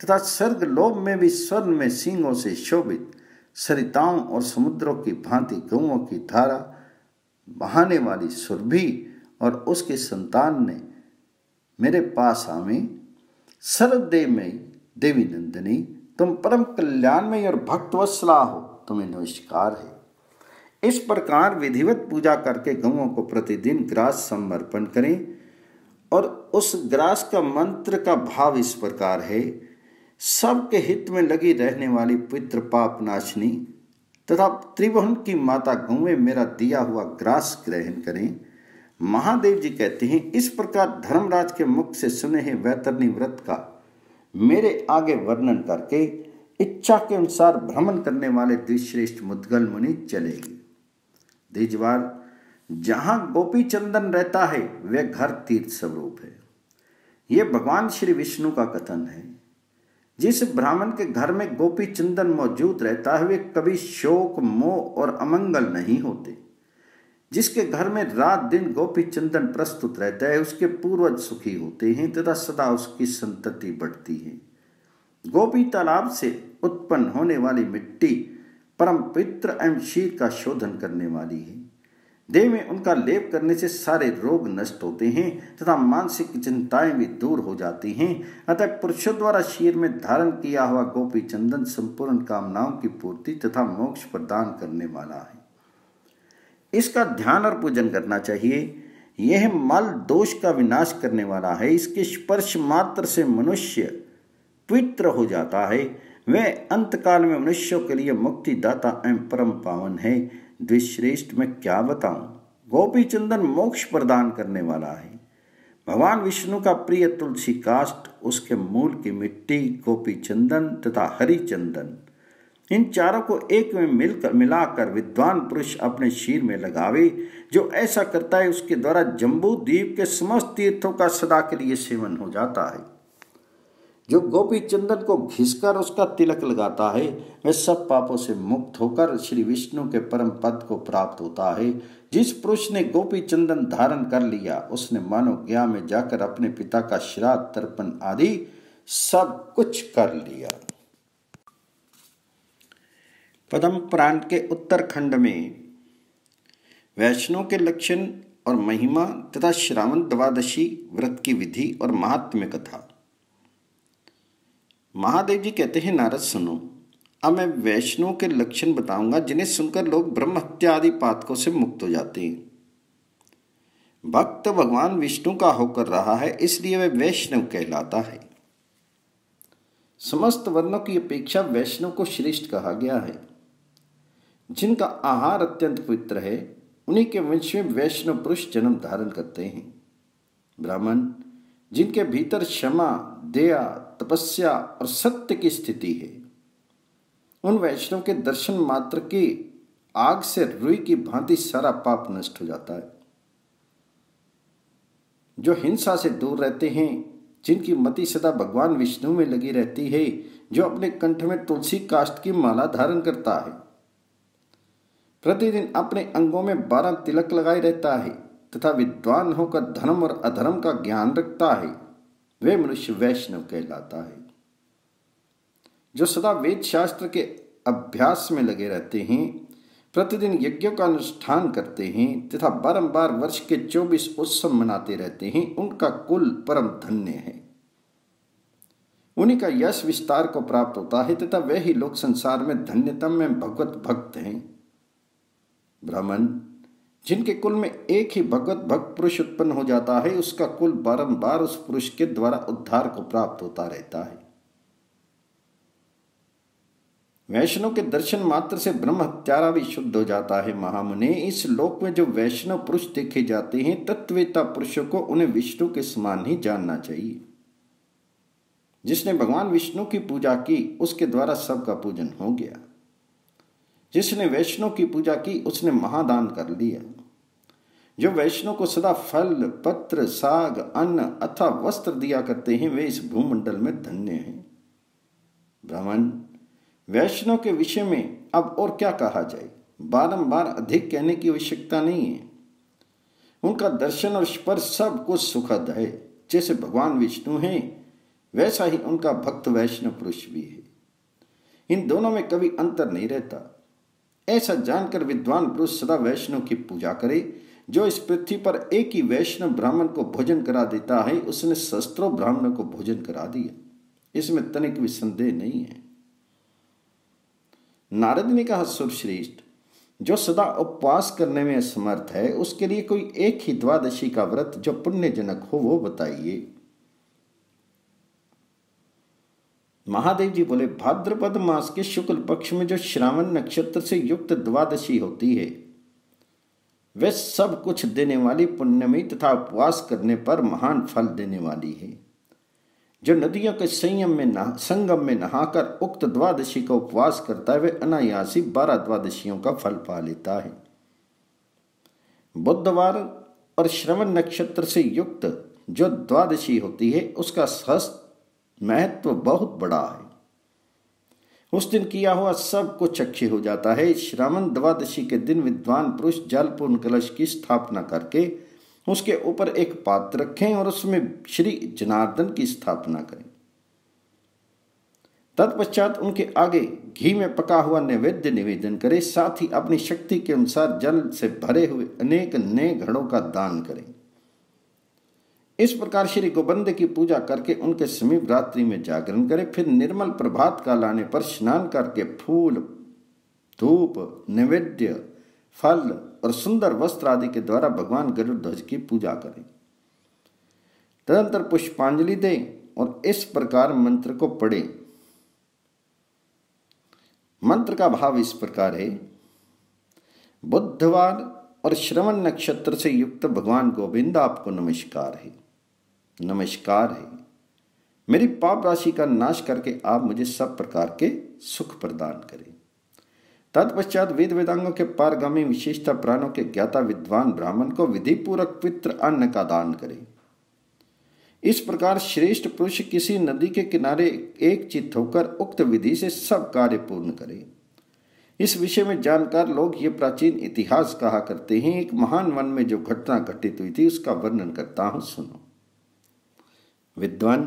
तथा स्वर्गलोक में भी स्वर्ण में सींगों से शोभित सरिताओं और समुद्रों की भांति गौओं की धारा बहाने वाली सुरभि और उसके संतान ने मेरे पास आवे। सर्वदेवमयी देवी नंदिनी, तुम परम कल्याणमयी और भक्तवत्सला हो, तुम्हें नमस्कार है। इस प्रकार विधिवत पूजा करके गौओं को प्रतिदिन ग्रास समर्पण करें। और उस ग्रास का मंत्र का भाव इस प्रकार है, सबके हित में लगी रहने वाली पवित्र पाप नाशनी तथा त्रिभुवन की माता गौएं मेरा दिया हुआ ग्रास ग्रहण करें। महादेव जी कहते हैं, इस प्रकार धर्मराज के मुख से सुने हैं वैतरणी व्रत का मेरे आगे वर्णन करके इच्छा के अनुसार भ्रमण करने वाले द्विश्रेष्ठ मुद्गल मुनि चलेगी। द्विजवार, जहां गोपी चंदन रहता है वह घर तीर्थ स्वरूप है। यह भगवान श्री विष्णु का कथन है। जिस ब्राह्मण के घर में गोपी चंदन मौजूद रहता है वे कभी शोक, मोह और अमंगल नहीं होते। जिसके घर में रात दिन गोपी चंदन प्रस्तुत रहता है उसके पूर्वज सुखी होते हैं तथा सदा उसकी संतति बढ़ती है। गोपी तालाब से उत्पन्न होने वाली मिट्टी परम पवित्र एवं शीर का शोधन करने वाली है। देह में उनका लेप करने से सारे रोग नष्ट होते हैं तथा मानसिक चिंताएं भी दूर हो जाती हैं। अतः पुरुषों द्वारा शीर में धारण किया हुआ गोपी चंदन संपूर्ण कामनाओं की पूर्ति तथा मोक्ष प्रदान करने वाला है। इसका ध्यान और पूजन करना चाहिए। यह मल दोष का विनाश करने वाला है। इसके स्पर्श मात्र से मनुष्य पवित्र हो जाता है। वह अंतकाल में मनुष्यों के लिए मुक्तिदाता एवं परम पावन है। द्विश्रेष्ठ में क्या बताऊं, गोपी चंदन मोक्ष प्रदान करने वाला है। भगवान विष्णु का प्रिय तुलसी काष्ठ, उसके मूल की मिट्टी, गोपी चंदन तथा हरि चंदन, इन चारों को एक में मिलकर मिलाकर विद्वान पुरुष अपने शीर में लगावे। जो ऐसा करता है उसके द्वारा जम्बू द्वीप के समस्त तीर्थों का सदा के लिए सेवन हो जाता है। जो गोपी चंदन को घिसकर उसका तिलक लगाता है वह सब पापों से मुक्त होकर श्री विष्णु के परम पद को प्राप्त होता है। जिस पुरुष ने गोपी चंदन धारण कर लिया उसने मानो गया में जाकर अपने पिता का श्राद्ध तर्पण आदि सब कुछ कर लिया। पद्म पुराण के उत्तरखंड में वैष्णव के लक्षण और महिमा तथा श्रावण द्वादशी व्रत की विधि और महात्म्य कथा। महादेव जी कहते हैं, नारद सुनो, अब मैं वैष्णव के लक्षण बताऊंगा जिन्हें सुनकर लोग ब्रह्म हत्या आदि पातकों से मुक्त हो जाते हैं। भक्त भगवान विष्णु का होकर रहा है इसलिए वह वैष्णव कहलाता है। समस्त वर्णों की अपेक्षा वैष्णव को श्रेष्ठ कहा गया है। जिनका आहार अत्यंत पवित्र है उन्हीं के वंश में वैष्णव पुरुष जन्म धारण करते हैं। ब्राह्मण, जिनके भीतर क्षमा, दया, तपस्या और सत्य की स्थिति है, उन वैष्णव के दर्शन मात्र की आग से रुई की भांति सारा पाप नष्ट हो जाता है। जो हिंसा से दूर रहते हैं, जिनकी मति सदा भगवान विष्णु में लगी रहती है, जो अपने कंठ में तुलसी काष्ठ की माला धारण करता है, प्रतिदिन अपने अंगों में बारह तिलक लगाए रहता है तथा विद्वान होकर धर्म और अधर्म का ज्ञान रखता है, वे मनुष्य वैष्णव कहलाता है। जो सदा वेद शास्त्र के अभ्यास में लगे रहते हैं, प्रतिदिन यज्ञों का अनुष्ठान करते हैं तथा बारंबार वर्ष के चौबीस उत्सव मनाते रहते हैं, उनका कुल परम धन्य है। उन्हीं का यश विस्तार को प्राप्त होता है तथा वे ही लोग संसार में धन्यतम में भगवत भक्त हैं। ब्राह्मण, जिनके कुल में एक ही भगवत भक्त पुरुष उत्पन्न हो जाता है, उसका कुल बारंबार उस पुरुष के द्वारा उद्धार को प्राप्त होता रहता है। वैष्णव के दर्शन मात्र से ब्रह्म हत्यारा भी शुद्ध हो जाता है। महामुने, इस लोक में जो वैष्णव पुरुष देखे जाते हैं, तत्वेता पुरुषों को उन्हें विष्णु के समान ही जानना चाहिए। जिसने भगवान विष्णु की पूजा की उसके द्वारा सबका पूजन हो गया। जिसने वैष्णव की पूजा की उसने महादान कर लिया। जो वैष्णव को सदा फल, पत्र, साग, अन्न अथवा वस्त्र दिया करते हैं वे इस भूमंडल में धन्य हैं। ब्राह्मण, वैष्णव के विषय में अब और क्या कहा जाए, बारंबार अधिक कहने की आवश्यकता नहीं है। उनका दर्शन और स्पर्श सब कुछ सुखद है। जैसे भगवान विष्णु हैं वैसा ही उनका भक्त वैष्णव पुरुष भी है। इन दोनों में कभी अंतर नहीं रहता। ऐसा जानकर विद्वान पुरुष सदा वैष्णव की पूजा करे। जो इस पृथ्वी पर एक ही वैष्णव ब्राह्मण को भोजन करा देता है, उसने सहस्त्रों ब्राह्मणों को भोजन करा दिया, इसमें तनिक भी संदेह नहीं है। नारद ने कहा, सुरश्रेष्ठ, जो सदा उपवास करने में असमर्थ है, उसके लिए कोई एक ही द्वादशी का व्रत जो पुण्यजनक हो वो बताइए। महादेव जी बोले, भाद्रपद मास के शुक्ल पक्ष में जो श्रावण नक्षत्र से युक्त द्वादशी होती है, वह सब कुछ देने वाली, पुण्यमयी तथा उपवास करने पर महान फल देने वाली है। जो नदियों के संयम में नहा संगम में नहाकर उक्त द्वादशी का उपवास करता है, वह अनायासी बारह द्वादशियों का फल पा लेता है। बुधवार और श्रवण नक्षत्र से युक्त जो द्वादशी होती है, उसका सहस्त्र महत्व बहुत बड़ा है। उस दिन किया हुआ सब कुछ अक्षय हो जाता है। श्रावण द्वादशी के दिन विद्वान पुरुष जल पूर्ण कलश की स्थापना करके उसके ऊपर एक पात्र रखें और उसमें श्री जनार्दन की स्थापना करें। तत्पश्चात उनके आगे घी में पका हुआ नैवेद्य निवेदन करें। साथ ही अपनी शक्ति के अनुसार जल से भरे हुए अनेक नए घड़ों का दान करें। इस प्रकार श्री गोविंद की पूजा करके उनके समीप रात्रि में जागरण करें। फिर निर्मल प्रभात काल आने पर स्नान करके फूल, धूप, नैवेद्य, फल और सुंदर वस्त्र आदि के द्वारा भगवान गरुड़ ध्वज की पूजा करें। तदंतर पुष्पांजलि दें और इस प्रकार मंत्र को पढ़ें। मंत्र का भाव इस प्रकार है, बुधवार और श्रवण नक्षत्र से युक्त भगवान गोविंद आपको नमस्कार है, नमस्कार है। मेरी पाप राशि का नाश करके आप मुझे सब प्रकार के सुख प्रदान करें। तत्पश्चात वेद वेदांगों के पारगामी विशेषता प्राणों के ज्ञाता विद्वान ब्राह्मण को विधि पूर्वक पितृ अन्न का दान करें। इस प्रकार श्रेष्ठ पुरुष किसी नदी के किनारे एक चित्त होकर उक्त विधि से सब कार्य पूर्ण करें। इस विषय में जानकार लोग ये प्राचीन इतिहास कहा करते हैं। एक महान वन में जो घटना घटित हुई थी उसका वर्णन करता हूं, सुनो। विद्वान,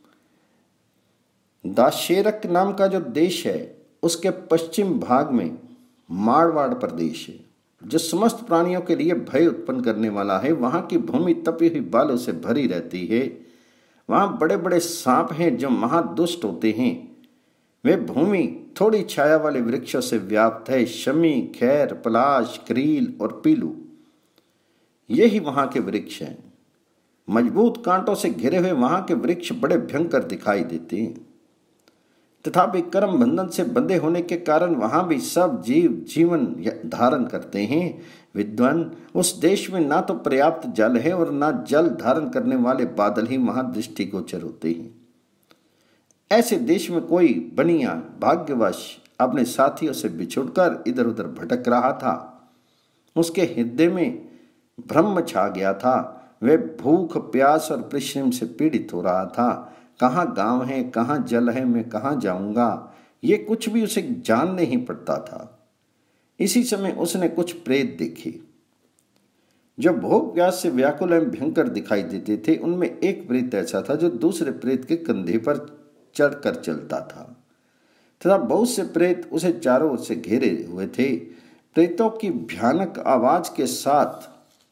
दाशेरक नाम का जो देश है, उसके पश्चिम भाग में मारवाड़ प्रदेश है, जो समस्त प्राणियों के लिए भय उत्पन्न करने वाला है। वहां की भूमि तपी हुई बालों से भरी रहती है। वहां बड़े बड़े सांप हैं जो महादुष्ट होते हैं। वे भूमि थोड़ी छाया वाले वृक्षों से व्याप्त है। शमी, खैर, पलाश, क्रील और पीलू, यही वहां के वृक्ष हैं। मजबूत कांटों से घिरे हुए वहां के वृक्ष बड़े भयंकर दिखाई देते हैं। तथापि कर्म बंधन से बंधे होने के कारण वहां भी सब जीव जीवन धारण करते हैं। विद्वान, उस देश में ना तो पर्याप्त जल है और ना जल धारण करने वाले बादल ही वहां दृष्टिगोचर होते हैं। ऐसे देश में कोई बनिया भाग्यवश अपने साथियों से बिछुड़कर इधर उधर भटक रहा था। उसके हृदय में भ्रम छा गया था। वह भूख, प्यास और परिश्रम से पीड़ित हो रहा था। कहाँ गांव है, कहाँ जल है, मैं कहाँ जाऊंगा, ये कुछ भी उसे जान नहीं पड़ता था। इसी समय उसने कुछ प्रेत देखे जो भोग प्यास से व्याकुल एवं भयंकर दिखाई देते थे। उनमें एक प्रेत ऐसा था जो दूसरे प्रेत के कंधे पर चढ़कर चलता था तथा बहुत से प्रेत उसे चारों ओर से घेरे हुए थे। प्रेतों की भयानक आवाज के साथ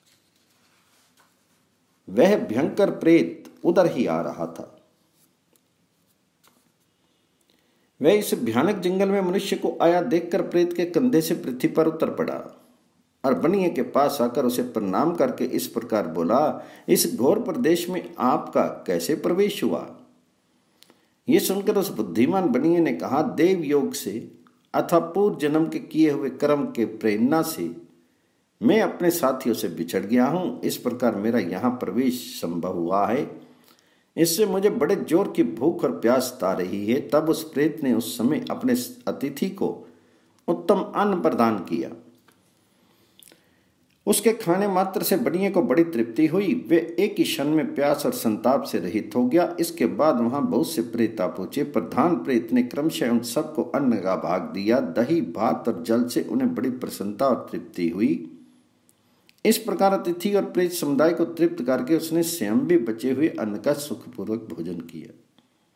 वह भयंकर प्रेत उधर ही आ रहा था। वह इस भयानक जंगल में मनुष्य को आया देखकर प्रेत के कंधे से पृथ्वी पर उतर पड़ा और बनिए के पास आकर उसे प्रणाम करके इस प्रकार बोला, इस घोर प्रदेश में आपका कैसे प्रवेश हुआ? ये सुनकर उस बुद्धिमान बनिए ने कहा, देव योग से अथवा पूर्व जन्म के किए हुए कर्म के प्रेरणा से मैं अपने साथियों से बिछड़ गया हूं। इस प्रकार मेरा यहाँ प्रवेश संभव हुआ है। इससे मुझे बड़े जोर की भूख और प्यास ता रही है। तब उस प्रेत ने उस समय अपने अतिथि को उत्तम अन्न प्रदान किया। उसके खाने मात्र से बनिए को बड़ी तृप्ति हुई। वे एक ही क्षण में प्यास और संताप से रहित हो गया। इसके बाद वहां बहुत से प्रेत आ पहुंचे। प्रधान प्रेत ने क्रमशः उन सबको अन्न का भाग दिया। दही, भात और जल से उन्हें बड़ी प्रसन्नता और तृप्ति हुई। इस प्रकार अतिथि और प्रेत समुदाय को तृप्त करके उसने स्वयं भी बचे हुए अन्न का सुखपूर्वक भोजन किया।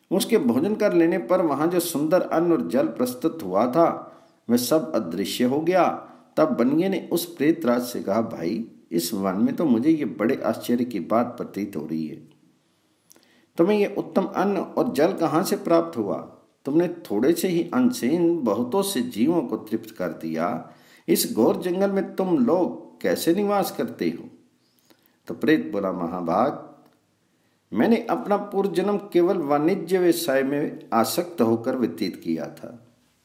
उसके भोजन कर लेने पर वहां जो सुंदर अन्न और जल प्रस्तुत हुआ था वह सब अदृश्य हो गया। तब बनिए ने उस प्रेतराज से कहा, भाई इस वन में तो मुझे ये बड़े आश्चर्य की बात प्रतीत हो रही है। तुम्हें ये उत्तम अन्न और जल कहाँ से प्राप्त हुआ? तुमने थोड़े से ही अन्न से इन बहुतों से जीवों को तृप्त कर दिया। इस घोर जंगल में तुम लोग कैसे निवास करते हो? तो प्रेत बोला, महाभाग, मैंने अपना पूर्व जन्म केवल वाणिज्य व्यवसाय में आसक्त होकर व्यतीत किया था।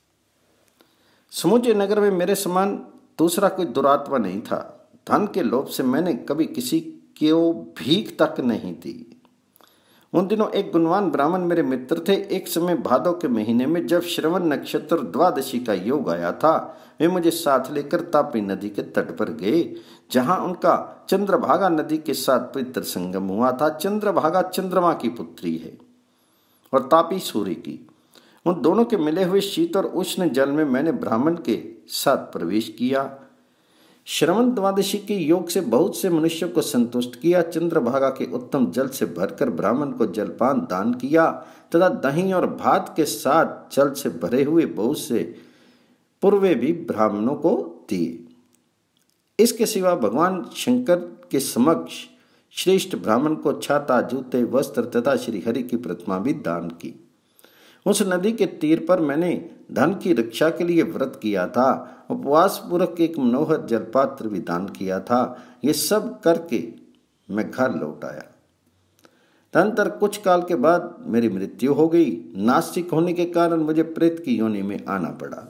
समुद्र नगर में मेरे समान दूसरा कोई दुरात्मा नहीं था। धन के लोभ से मैंने कभी किसी को भीख तक नहीं दी। उन दिनों एक गुणवान ब्राह्मण मेरे मित्र थे। एक समय भादों के महीने में जब श्रवण नक्षत्र द्वादशी का योग आया था, वे मुझे साथ लेकर तापी नदी के तट पर गए, जहां उनका चंद्रभागा नदी के साथ पवित्र संगम हुआ था। चंद्रभागा चंद्रमा की पुत्री है और तापी सूर्य की। उन दोनों के मिले हुए शीत और उष्ण जल में मैंने ब्राह्मण के साथ प्रवेश किया। श्रवण द्वादशी के योग से बहुत से मनुष्यों को संतुष्ट किया। चंद्रभागा के उत्तम जल से भरकर ब्राह्मण को जलपान दान किया तथा दही और भात के साथ जल से भरे हुए बहुत से पूर्वे भी ब्राह्मणों को दिए। इसके सिवा भगवान शंकर के समक्ष श्रेष्ठ ब्राह्मण को छाता, जूते, वस्त्र तथा श्री हरि की प्रतिमा भी दान की। उस नदी के तीर पर मैंने धन की रक्षा के लिए व्रत किया था। उपवास पूर्वक एक मनोहर जलपात्र भी दान किया था। ये सब करके मैं घर लौट आया। तदंतर कुछ काल के बाद मेरी मृत्यु हो गई। नास्तिक होने के कारण मुझे प्रेत की योनि में आना पड़ा।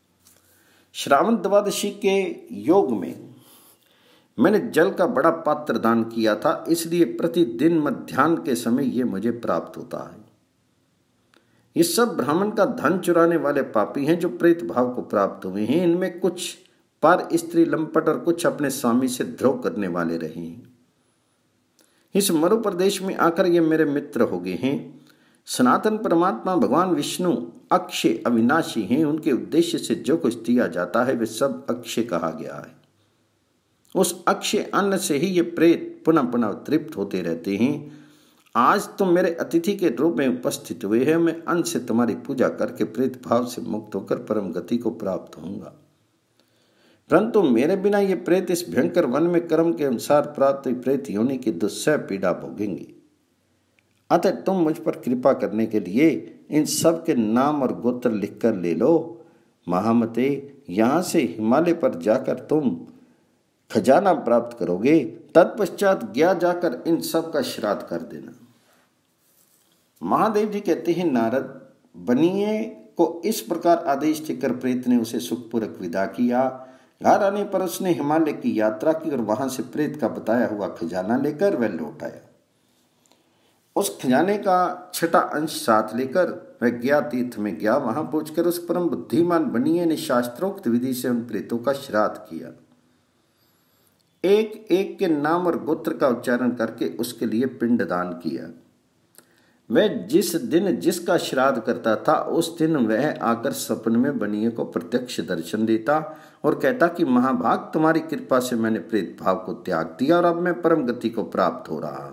श्रावण द्वादशी के योग में मैंने जल का बड़ा पात्र दान किया था, इसलिए प्रतिदिन मध्याह्न के समय ये मुझे प्राप्त होता है। ये सब ब्राह्मण का धन चुराने वाले पापी हैं जो प्रेत भाव को प्राप्त हुए हैं। इनमें कुछ पर स्त्री लंपट और कुछ अपने स्वामी से द्रोह करने वाले रहे हैं। इस मरु प्रदेश में आकर ये मेरे मित्र हो गए हैं। सनातन परमात्मा भगवान विष्णु अक्षय अविनाशी हैं। उनके उद्देश्य से जो कुछ दिया जाता है वे सब अक्षय कहा गया है। उस अक्षय अन्न से ही ये प्रेत पुनः पुनः तृप्त होते रहते हैं। आज तुम मेरे अतिथि के रूप में उपस्थित हुए हैं। मैं अन्न से तुम्हारी पूजा करके प्रेत भाव से मुक्त होकर परम गति को प्राप्त होऊंगा, परंतु मेरे बिना ये प्रेत इस भयंकर वन में कर्म के अनुसार प्राप्त प्रेत योनि की दुस्सह पीड़ा भोगेंगे। अतः तुम मुझ पर कृपा करने के लिए इन सब के नाम और गोत्र लिखकर ले लो। महामते, यहाँ से हिमालय पर जाकर तुम खजाना प्राप्त करोगे। तत्पश्चात गया जाकर इन सब का श्राद्ध कर देना। महादेव जी कहते हैं, नारद, बनिए को इस प्रकार आदेश देकर प्रेत ने उसे सुखपूर्वक विदा किया। घर आने पर उसने हिमालय की यात्रा की और वहां से प्रेत का बताया हुआ खजाना लेकर वह लौट आया। उस खजाने का छठा अंश साथ लेकर वह गया तीर्थ में गया। वहां पहुंचकर उस परम बुद्धिमान बनिए ने शास्त्रोक्त विधि से उन प्रेतों का श्राद्ध किया। एक एक के नाम और गोत्र का उच्चारण करके उसके लिए पिंडदान किया। वह जिस दिन जिसका श्राद्ध करता था उस दिन वह आकर सपने में बनिए को प्रत्यक्ष दर्शन देता और कहता कि महाभाग, तुम्हारी कृपा से मैंने प्रेत भाव को त्याग दिया और अब मैं परम गति को प्राप्त हो रहा हूं।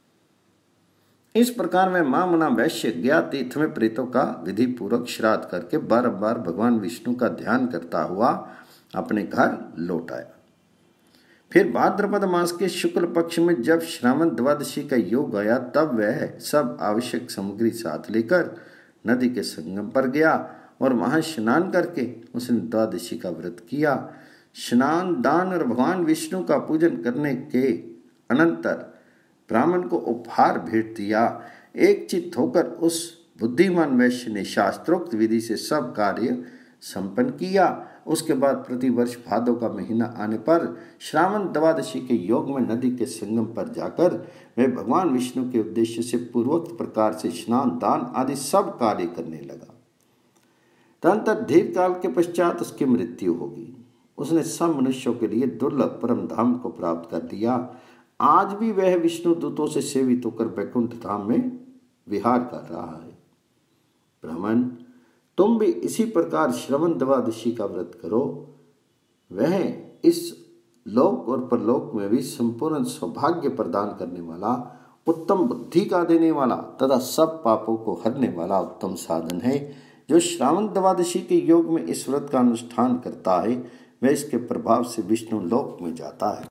इस प्रकार मैं मामना वैश्य गया तीर्थ में प्रेतों का विधि पूर्वक श्राद्ध करके बारंबार भगवान विष्णु का ध्यान करता हुआ अपने घर लौट आया। फिर भाद्रपद मास के शुक्ल पक्ष में जब श्रावण द्वादशी का योग आया तब वह सब आवश्यक सामग्री साथ लेकर नदी के संगम पर गया और वहां स्नान करके उसने द्वादशी का व्रत किया। स्नान, दान और भगवान विष्णु का पूजन करने के अनंतर ब्राह्मण को उपहार भेंट दिया। एक चित्त होकर उस बुद्धिमान वैश्य ने शास्त्रोक्त विधि से सब कार्य संपन्न किया। उसके बाद प्रतिवर्ष भादों का महीना आने पर श्रावण द्वादशी के योग में नदी के संगम पर जाकर वह भगवान विष्णु के उद्देश्य से पूर्वोक्त प्रकार से स्नान, दान आदि सब कार्य करने लगा। तदंतर दीर्घ काल के पश्चात उसकी मृत्यु होगी। उसने सब मनुष्यों के लिए दुर्लभ परम धाम को प्राप्त कर दिया। आज भी वह विष्णु दूतों से सेवित होकर वैकुंठ धाम में विहार कर रहा है। ब्राह्मण, तुम भी इसी प्रकार श्रवण द्वादशी का व्रत करो। वह इस लोक और परलोक में भी संपूर्ण सौभाग्य प्रदान करने वाला उत्तम बुद्धि का देने वाला तथा सब पापों को हरने वाला उत्तम साधन है। जो श्रावण द्वादशी के योग में इस व्रत का अनुष्ठान करता है वह इसके प्रभाव से विष्णु लोक में जाता है।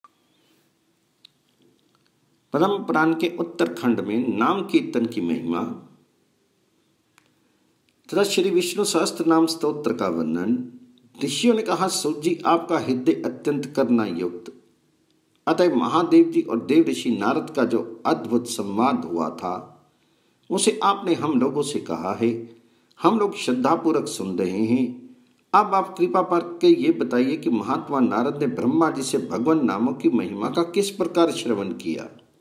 पद्म पुराण के उत्तरखंड में नाम कीर्तन की महिमा तथा श्री विष्णु सहस्त्र नाम स्तोत्र का वर्णन। ऋषियों ने कहा, सूत जी आपका हृदय अत्यंत करुणा युक्त, अतः महादेव जी और देव ऋषि नारद का जो अद्भुत संवाद हुआ था उसे आपने हम लोगों से कहा है। हम लोग श्रद्धापूर्वक सुन रहे हैं। अब आप कृपा करके ये बताइए कि महात्मा नारद ने ब्रह्मा जी से भगवान नामों की महिमा का किस प्रकार श्रवण किया।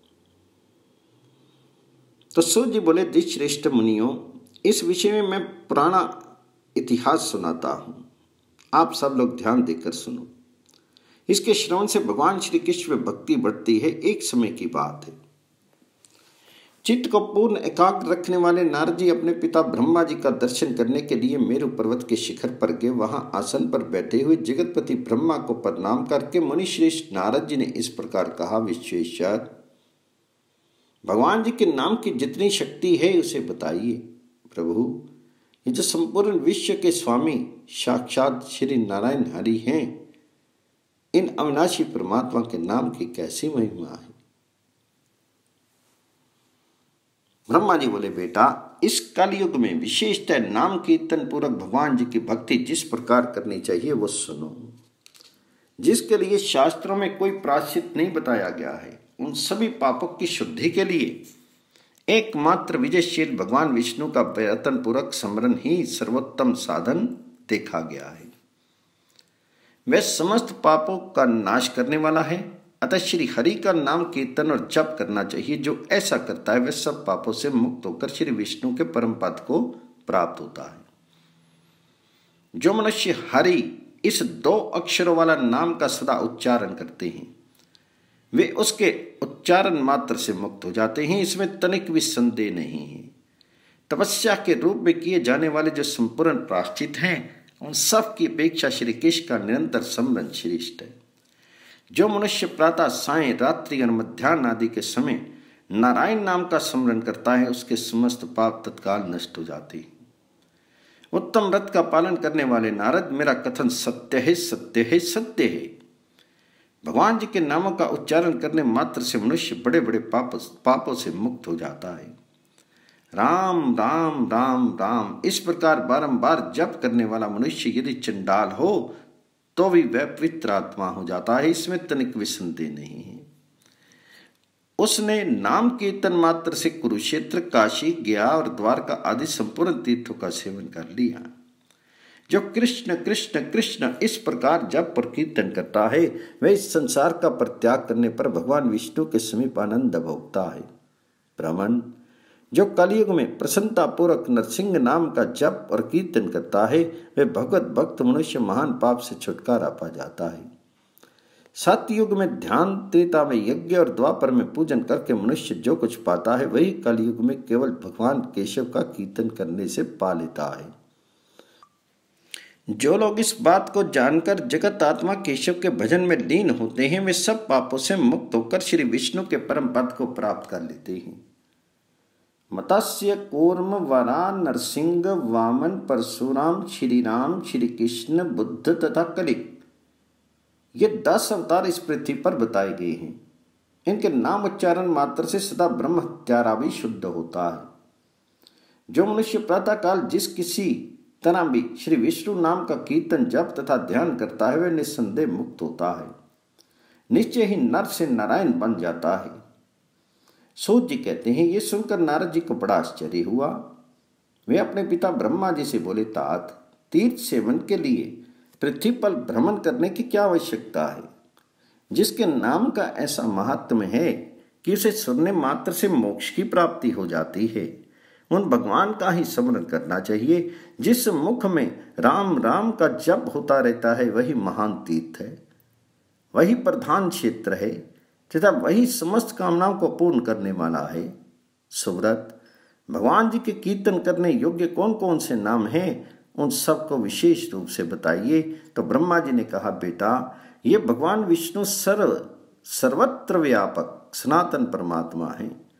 तो सूत जी बोले, श्रेष्ठ मुनियों, इस विषय में मैं पुराना इतिहास सुनाता हूं, आप सब लोग ध्यान देकर सुनो। इसके श्रवण से भगवान श्री कृष्ण में भक्ति बढ़ती है। एक समय की बात है, चित्त को पूर्ण एकाग्र रखने वाले नारद जी अपने पिता ब्रह्मा जी का दर्शन करने के लिए मेरु पर्वत के शिखर पर गए। वहां आसन पर बैठे हुए जगतपति ब्रह्मा को प्रणाम करके मुनि श्रेष्ठ नारद जी ने इस प्रकार कहा, विश्वेश्वर, भगवान जी के नाम की जितनी शक्ति है उसे बताइए। प्रभु, ये जो संपूर्ण विश्व के स्वामी साक्षात श्री नारायण हरि हैं, इन अविनाशी परमात्मा के नाम की कैसी महिमा है। ब्रह्मा जी बोले, बेटा, इस कलयुग में विशेषतः नाम कीर्तन पूर्वक भगवान जी की भक्ति जिस प्रकार करनी चाहिए वो सुनो, जिसके लिए शास्त्रों में कोई प्रायश्चित नहीं बताया गया है। उन सभी पापों की शुद्धि के लिए एकमात्र विजयशील भगवान विष्णु का प्रयत्न पूर्वक स्मरण ही सर्वोत्तम साधन देखा गया है। वह समस्त पापों का नाश करने वाला है। अतः श्री हरि का नाम कीर्तन और जप करना चाहिए। जो ऐसा करता है वह सब पापों से मुक्त होकर श्री विष्णु के परम पद को प्राप्त होता है। जो मनुष्य हरि इस दो अक्षरों वाला नाम का सदा उच्चारण करते हैं वे उसके उच्चारण मात्र से मुक्त हो जाते हैं। इसमें तनिक भी संदेह नहीं है। तपस्या के रूप में किए जाने वाले जो संपूर्ण प्रायश्चित हैं उन सब की अपेक्षा श्री कृष्ण का निरंतर स्मरण श्रेष्ठ है। जो मनुष्य प्रातः, सायं, रात्रि और मध्याह्न आदि के समय नारायण नाम का स्मरण करता है उसके समस्त पाप तत्काल नष्ट हो जाते हैं। उत्तम व्रत का पालन करने वाले नारद, मेरा कथन सत्य है, सत्य है, सत्य है। भगवान जी के नामों का उच्चारण करने मात्र से मनुष्य बड़े बड़े पाप पापों से मुक्त हो जाता है। राम राम राम राम इस प्रकार बारंबार जप करने वाला मनुष्य यदि चंडाल हो तो भी वह पवित्र आत्मा हो जाता है। इसमें तनिक भी संदेह नहीं है। उसने नाम कीर्तन मात्र से कुरुक्षेत्र, काशी, गया और द्वारका आदि संपूर्ण तीर्थों का सेवन कर लिया। जो कृष्ण कृष्ण कृष्ण इस प्रकार जप और कीर्तन करता है वह इस संसार का परित्याग करने पर भगवान विष्णु के समीप आनंद भोगता है। ब्राह्मण, जो कलयुग में प्रसन्नता पूर्वक नरसिंह नाम का जप और कीर्तन करता है वह भगवत भक्त मनुष्य महान पाप से छुटकारा पा जाता है। सतयुग में ध्यान, त्रेता में यज्ञ और द्वापर में पूजन करके मनुष्य जो कुछ पाता है वही कलयुग में केवल भगवान केशव का कीर्तन करने से पा लेता है। जो लोग इस बात को जानकर जगत आत्मा केशव के भजन में लीन होते हैं वे सब पापों से मुक्त होकर श्री विष्णु के परम पद को प्राप्त कर लेते हैं। मत्स्य, कूर्म, वराह, नरसिंह, वामन, परशुराम, श्री राम, श्री कृष्ण, बुद्ध तथा कलिक, ये दस अवतार इस पृथ्वी पर बताए गए हैं। इनके नाम उच्चारण मात्र से सदा ब्रह्म हत्यारा भी शुद्ध होता है। जो मनुष्य प्रातःकाल जिस किसी तरह भी श्री विष्णु नाम का कीर्तन, जप तथा ध्यान करता है वह निस्संदेह मुक्त होता है। निश्चय ही नर से नारायण बन जाता है। सूत जी कहते हैं, ये सुनकर नारद जी को बड़ा आश्चर्य हुआ। वे अपने पिता ब्रह्मा जी से बोले, तात, तीर्थ सेवन के लिए पृथ्वी पर भ्रमण करने की क्या आवश्यकता है? जिसके नाम का ऐसा महात्म्य है कि उसे सुनने मात्र से मोक्ष की प्राप्ति हो जाती है, उन भगवान का ही स्मरण करना चाहिए। जिस मुख में राम राम का जप होता रहता है वही महान तीर्थ है, वही प्रधान क्षेत्र है तथा वही समस्त कामनाओं को पूर्ण करने वाला है। सुव्रत, भगवान जी के कीर्तन करने योग्य कौन कौन से नाम हैं उन सबको विशेष रूप से बताइए। तो ब्रह्मा जी ने कहा, बेटा, ये भगवान विष्णु सर्व सर्वत्र व्यापक सनातन परमात्मा है।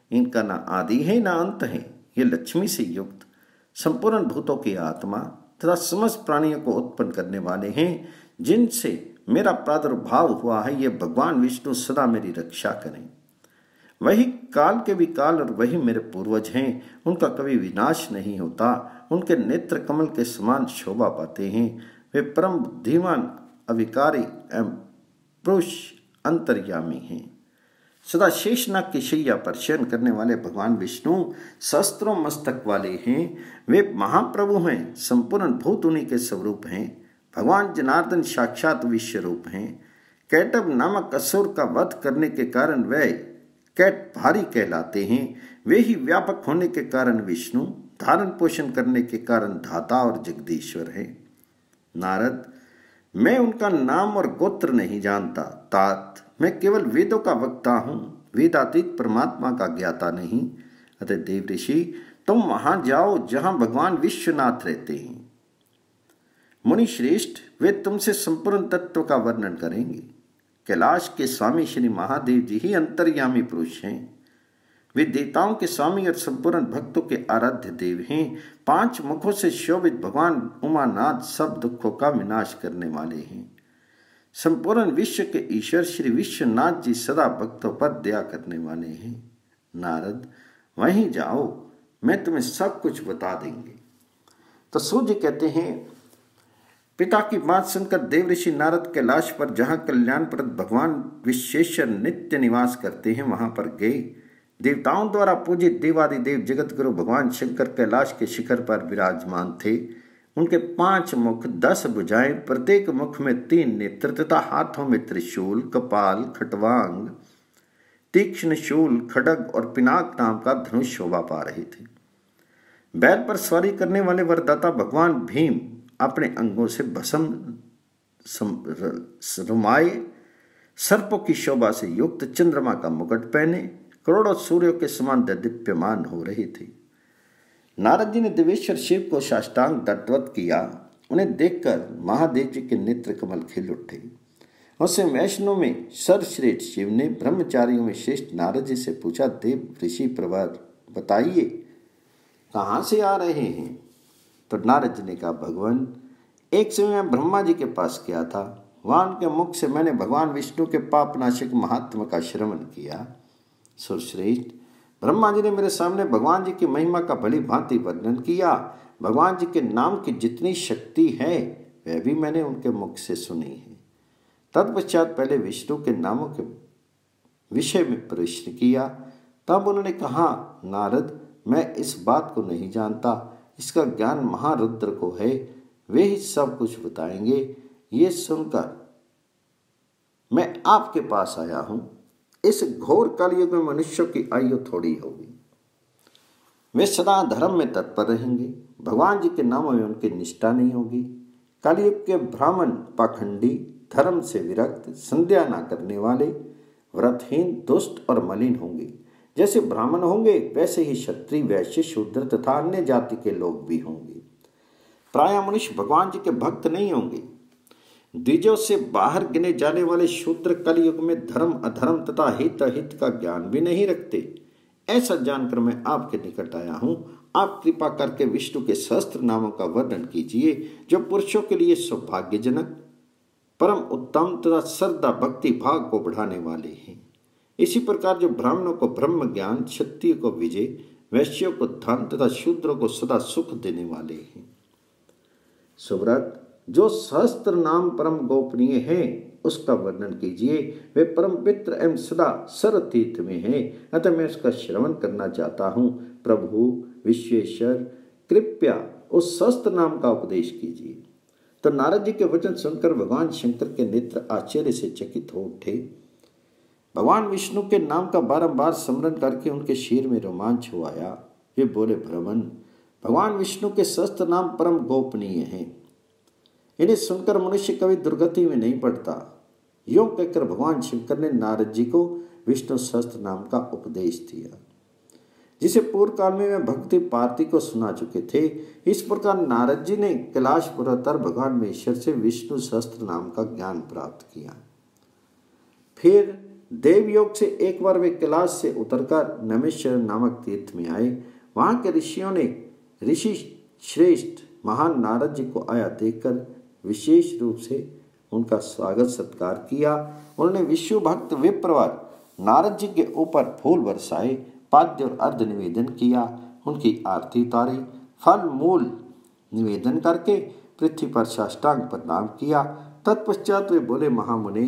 इनका ना आदि है ना अंत है। ये लक्ष्मी से युक्त संपूर्ण भूतों की आत्मा तथा समस्त प्राणियों को उत्पन्न करने वाले हैं, जिनसे मेरा प्रादुर्भाव हुआ है। ये भगवान विष्णु सदा मेरी रक्षा करें। वही काल के भी काल और वही मेरे पूर्वज हैं, उनका कभी विनाश नहीं होता। उनके नेत्र कमल के समान शोभा पाते हैं। वे परम बुद्धिमान, अविकारी एवं पुरुष अंतर्यामी हैं। सदा शेषनाग की शैया पर शयन करने वाले भगवान विष्णु सहस्त्रों मस्तक वाले हैं। वे महाप्रभु हैं, संपूर्ण भूत उन्हीं के स्वरूप हैं। भगवान जनार्दन साक्षात विश्व रूप हैं। कैटभ नामक असुर का वध करने के कारण वे कैट भारी कहलाते हैं। वे ही व्यापक होने के कारण विष्णु, धारण पोषण करने के कारण धाता और जगदीश्वर है। नारद, मैं उनका नाम और गोत्र नहीं जानता। तात, मैं केवल वेदों का वक्ता हूँ, वेदातीत परमात्मा का ज्ञाता नहीं। अतः देव ऋषि, तुम वहां जाओ जहां भगवान विश्वनाथ रहते हैं। मुनि श्रेष्ठ, वे तुमसे संपूर्ण तत्व का वर्णन करेंगे। कैलाश के स्वामी श्री महादेव जी ही अंतर्यामी पुरुष हैं। वे देवताओं के स्वामी और संपूर्ण भक्तों के आराध्य देव हैं। पांच मुखों से शोभित भगवान उमानाथ सब दुखों का विनाश करने वाले हैं। संपूर्ण विश्व के ईश्वर श्री विश्वनाथ जी सदा भक्तों पर दया करने वाले हैं। नारद, वहीं जाओ, मैं तुम्हें सब कुछ बता देंगे। तो सूर्य कहते हैं, पिता की बात सुनकर देव ऋषि नारद कैलाश पर, जहाँ कल्याणप्रद भगवान विश्वेश्वर नित्य निवास करते हैं, वहां पर गए। देवताओं द्वारा पूजित देवादिदेव जगत गुरु भगवान शंकर कैलाश के शिखर पर विराजमान थे। उनके पांच मुख, दस भुजाएं, प्रत्येक मुख में तीन नेत्र तथा हाथों में त्रिशूल, कपाल, खटवांग, तीक्ष्ण शूल, खड्ग और पिनाक नाम का धनुष शोभा पा रहे थे। बैल पर सवारी करने वाले वरदाता भगवान भीम अपने अंगों से भस्म रुमाए, सर्पों की शोभा से युक्त चंद्रमा का मुकुट पहने करोड़ों सूर्यों के समान दीप्यमान हो रहे थे। नारद जी ने देवेश्वर शिव को साष्टांग दंडवत किया। उन्हें देखकर महादेव जी के नेत्र कमल खिल उठे। उससे वैष्णव में सर्वश्रेष्ठ शिव ने ब्रह्मचारियों में श्रेष्ठ नारद जी से पूछा, देव ऋषि प्रवर, बताइए कहाँ से आ रहे हैं? तो नारद जी ने कहा, भगवान, एक समय मैं ब्रह्मा जी के पास गया था। वहां उनके मुख से मैंने भगवान विष्णु के पापनाशक महात्मा का श्रवण किया। सुरश्रेष्ठ, ब्रह्मा जी ने मेरे सामने भगवान जी की महिमा का भली भांति वर्णन किया। भगवान जी के नाम की जितनी शक्ति है वह भी मैंने उनके मुख से सुनी है। तत्पश्चात पहले विष्णु के नामों के विषय में प्रश्न किया। तब उन्होंने कहा, नारद, मैं इस बात को नहीं जानता, इसका ज्ञान महारुद्र को है, वे ही सब कुछ बताएंगे। ये सुनकर मैं आपके पास आया हूं। इस घोर कलयुग में मनुष्यों की आयु थोड़ी होगी। वे सदा धर्म में तत्पर रहेंगे। भगवान जी के नामों में उनकी निष्ठा नहीं होगी। कलयुग के ब्राह्मण पाखंडी, धर्म से विरक्त, संध्या न करने वाले, व्रतहीन, दुष्ट और मलिन होंगे। जैसे ब्राह्मण होंगे वैसे ही क्षत्रिय, वैश्य, शूद्र तथा अन्य जाति के लोग भी होंगे। प्राय मनुष्य भगवान जी के भक्त नहीं होंगे। द्विजों से बाहर गिने जाने वाले शूद्र कलयुग में धर्म, अधर्म तथा हित अहित का ज्ञान भी नहीं रखते। ऐसा जानकर मैं आपके निकट आया हूँ। आप कृपा करके विष्णु के सहस्त्र नामों का वर्णन कीजिए, जो पुरुषों के लिए सौभाग्यजनक, परम उत्तम तथा श्रद्धा भक्ति भाव को बढ़ाने वाले हैं। इसी प्रकार जो ब्राह्मणों को ब्रह्म ज्ञान, क्षत्रिय को विजय, वैश्यों को धन तथा शूद्रों को सदा सुख देने वाले हैं। सुव्रत, जो सहस्त्र नाम परम गोपनीय है उसका वर्णन कीजिए। वे परम पित्र एवं सदा सरतीर्थ में है, अतः मैं उसका श्रवण करना चाहता हूँ। प्रभु विश्वेश्वर, कृपया उस सहस्त्र नाम का उपदेश कीजिए। तो नारद जी के वचन सुनकर भगवान शंकर के नेत्र आश्चर्य से चकित हो उठे। भगवान विष्णु के नाम का बारंबार स्मरण करके उनके शीर में रोमांच हो आया। वे बोले, भ्रमण, भगवान विष्णु के सहस्त्र नाम परम गोपनीय हैं। इन्हें सुनकर मनुष्य कभी दुर्गति में नहीं पड़ता। यों कहकर भगवान शंकर ने नारद जी को विष्णु सहस्त्र नाम का उपदेश दिया, जिसे पूर्व काल में वे भक्ति पार्टी को सुना चुके थे। इस प्रकार नारद जी ने कैलाश पर्वत भगवान महेश्वर से विष्णु सहस्त्र नाम का ज्ञान प्राप्त किया। फिर देवयोग से एक बार वे कैलाश से उतरकर नमेश्वर नामक तीर्थ में आए। वहां के ऋषियों ने ऋषि श्रेष्ठ महान नारद जी को आया देखकर विशेष रूप से उनका स्वागत सत्कार किया। उन्होंने विश्व भक्त विप्रवर नारद जी के ऊपर फूल बरसाए, पाद्य और अर्घ निवेदन किया, उनकी आरती उतारी, फल मूल निवेदन करके पृथ्वी पर साष्टांग प्रणाम किया। तत्पश्चात वे बोले, महामुने,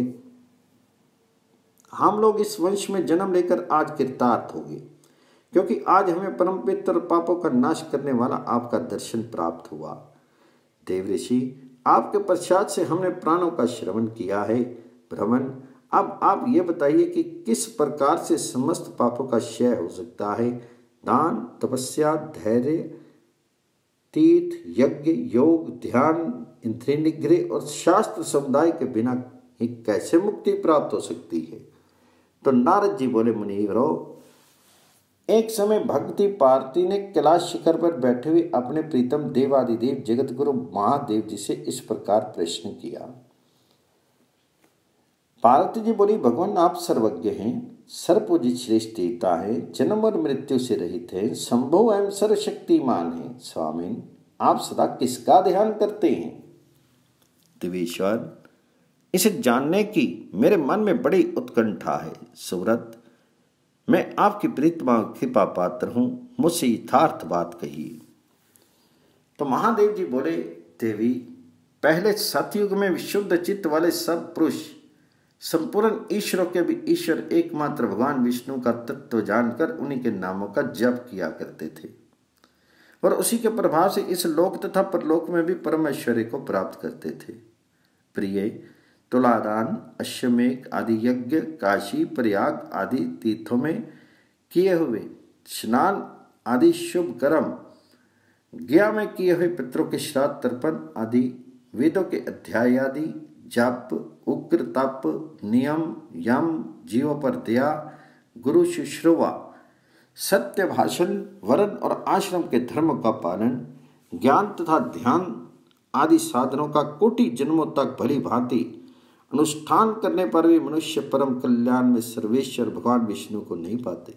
हम लोग इस वंश में जन्म लेकर आज कृतार्थ हो गए, क्योंकि आज हमें परम पवित्र पापों का नाश करने वाला आपका दर्शन प्राप्त हुआ। देव ऋषि, आपके प्रसाद से हमने प्राणों का श्रवण किया है। भ्रमण, अब आप ये बताइए कि किस प्रकार से समस्त पापों का क्षय हो सकता है। दान, तपस्या, धैर्य, तीर्थ, यज्ञ, योग, ध्यान, इंद्रिय निग्रह और शास्त्र समुदाय के बिना ही कैसे मुक्ति प्राप्त हो सकती है। तो नारद जी बोले, मुनिवरों, एक समय भगवती पार्वती ने कैलाश शिखर पर बैठे हुए अपने प्रीतम देवादिदेव जगत गुरु महादेव जी से इस प्रकार प्रश्न किया। पार्वती जी बोली, भगवान आप सर्वज्ञ हैं, सर्वपूजित श्रेष्ठ देवता है, जन्म और मृत्यु से रहित है, संभव एवं सर्वशक्तिमान है। स्वामी, आप सदा किसका ध्यान करते हैं? देवेश्वर, इसे जानने की मेरे मन में बड़ी उत्कंठा है। सुव्रत, मैं आपकी प्रीतमा कृपा पात्र हूं, मुझसे यथार्थ बात कहिए। तो महादेव जी बोले, देवी, पहले सतयुग में विशुद्ध चित्त वाले सब पुरुष संपूर्ण ईश्वरों के भी ईश्वर एकमात्र भगवान विष्णु का तत्व जानकर उन्हीं के नामों का जप किया करते थे और उसी के प्रभाव से इस लोक तथा परलोक में भी परम ऐश्वर्य को प्राप्त करते थे। प्रिय, तुलादान, अश्वमेध आदि यज्ञ, काशी, प्रयाग आदि तीर्थों में किए हुए स्नान आदि शुभ कर्म, गया में किए हुए पितरों के श्राद्ध तर्पण आदि, वेदों के अध्याय आदि, जप, उग्र तप, नियम, यम, जीवों पर दया, गुरु शुश्रूषा, सत्य भाषण, वरण और आश्रम के धर्म का पालन, ज्ञान तथा ध्यान आदि साधनों का कोटि जन्मों तक भली भांति अनुष्ठान करने पर भी मनुष्य परम कल्याण में सर्वेश्वर भगवान विष्णु को नहीं पाते,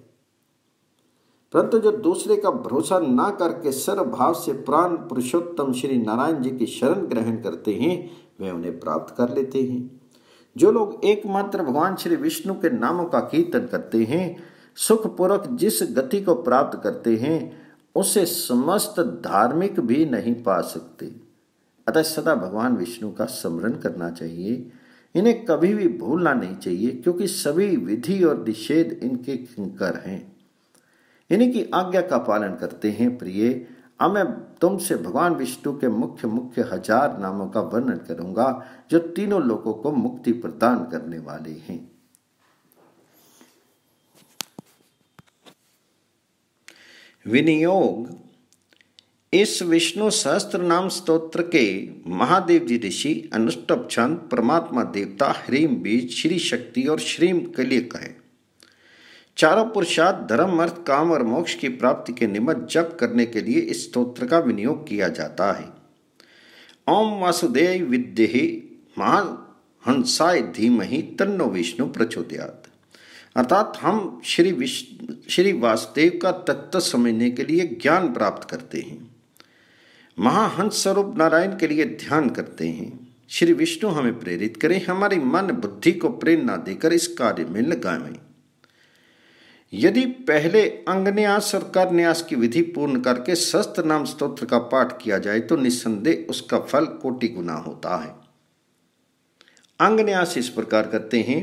परंतु जो दूसरे का भरोसा ना करके सर्वभाव से प्राण पुरुषोत्तम श्री नारायण जी की शरण ग्रहण करते हैं, वे उन्हें प्राप्त कर लेते हैं। जो लोग एकमात्र भगवान श्री विष्णु के नामों का कीर्तन करते हैं, सुखपूर्वक जिस गति को प्राप्त करते हैं, उसे समस्त धार्मिक भी नहीं पा सकते। अतः सदा भगवान विष्णु का स्मरण करना चाहिए, इन्हें कभी भी भूलना नहीं चाहिए, क्योंकि सभी विधि और निषेध इनके किंकर हैं, इन्हीं की आज्ञा का पालन करते हैं। प्रिय, अब मैं तुमसे भगवान विष्णु के मुख्य मुख्य हजार नामों का वर्णन करूंगा, जो तीनों लोगों को मुक्ति प्रदान करने वाले हैं। विनियोग। इस विष्णु सहस्त्र नाम स्तोत्र के महादेव जी ऋषि अनुष्टुप छंद परमात्मा देवता ह्रीम बीज श्री शक्ति और श्रीम कलिक है। चारों पुरुषार्थ धर्म, अर्थ, काम और मोक्ष की प्राप्ति के निमित्त जप करने के लिए इस स्तोत्र का विनियोग किया जाता है। ओम वासुदेव विद्महे महाहंसाय धीमहि तन्नो विष्णु प्रचोदयात्। अर्थात हम श्री विष्णु श्री वासुदेव का तत्व समझने के लिए ज्ञान प्राप्त करते हैं, महाहंस स्वरूप नारायण के लिए ध्यान करते हैं। श्री विष्णु हमें प्रेरित करें, हमारी मन बुद्धि को प्रेरणा देकर इस कार्य में लगाएं। यदि पहले अंगन्यास और करन्यास की विधि पूर्ण करके सहस्त्र नाम स्तोत्र का पाठ किया जाए तो निस्संदेह उसका फल कोटि गुना होता है। अंगन्यास इस प्रकार करते हैं।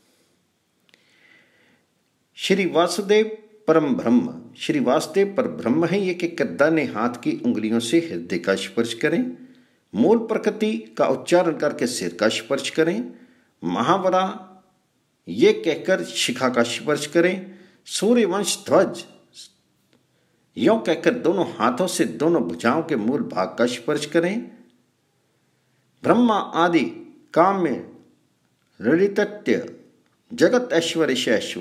श्री वासुदेव परम ब्रह्म, श्री वासुदेव पर ब्रह्म है, ये कि दाहिने हाथ की उंगलियों से हृदय का स्पर्श करें, मूल प्रकृति का उच्चारण करके सिर का स्पर्श करें, महावरा ये कहकर शिखा का स्पर्श करें, सूर्यवंश ध्वज यों कहकर दोनों हाथों से दोनों भुजाओं के मूल भाग का स्पर्श करें, ब्रह्मा आदि काम में ललितत्य जगत ऐश्वर्य शैश्व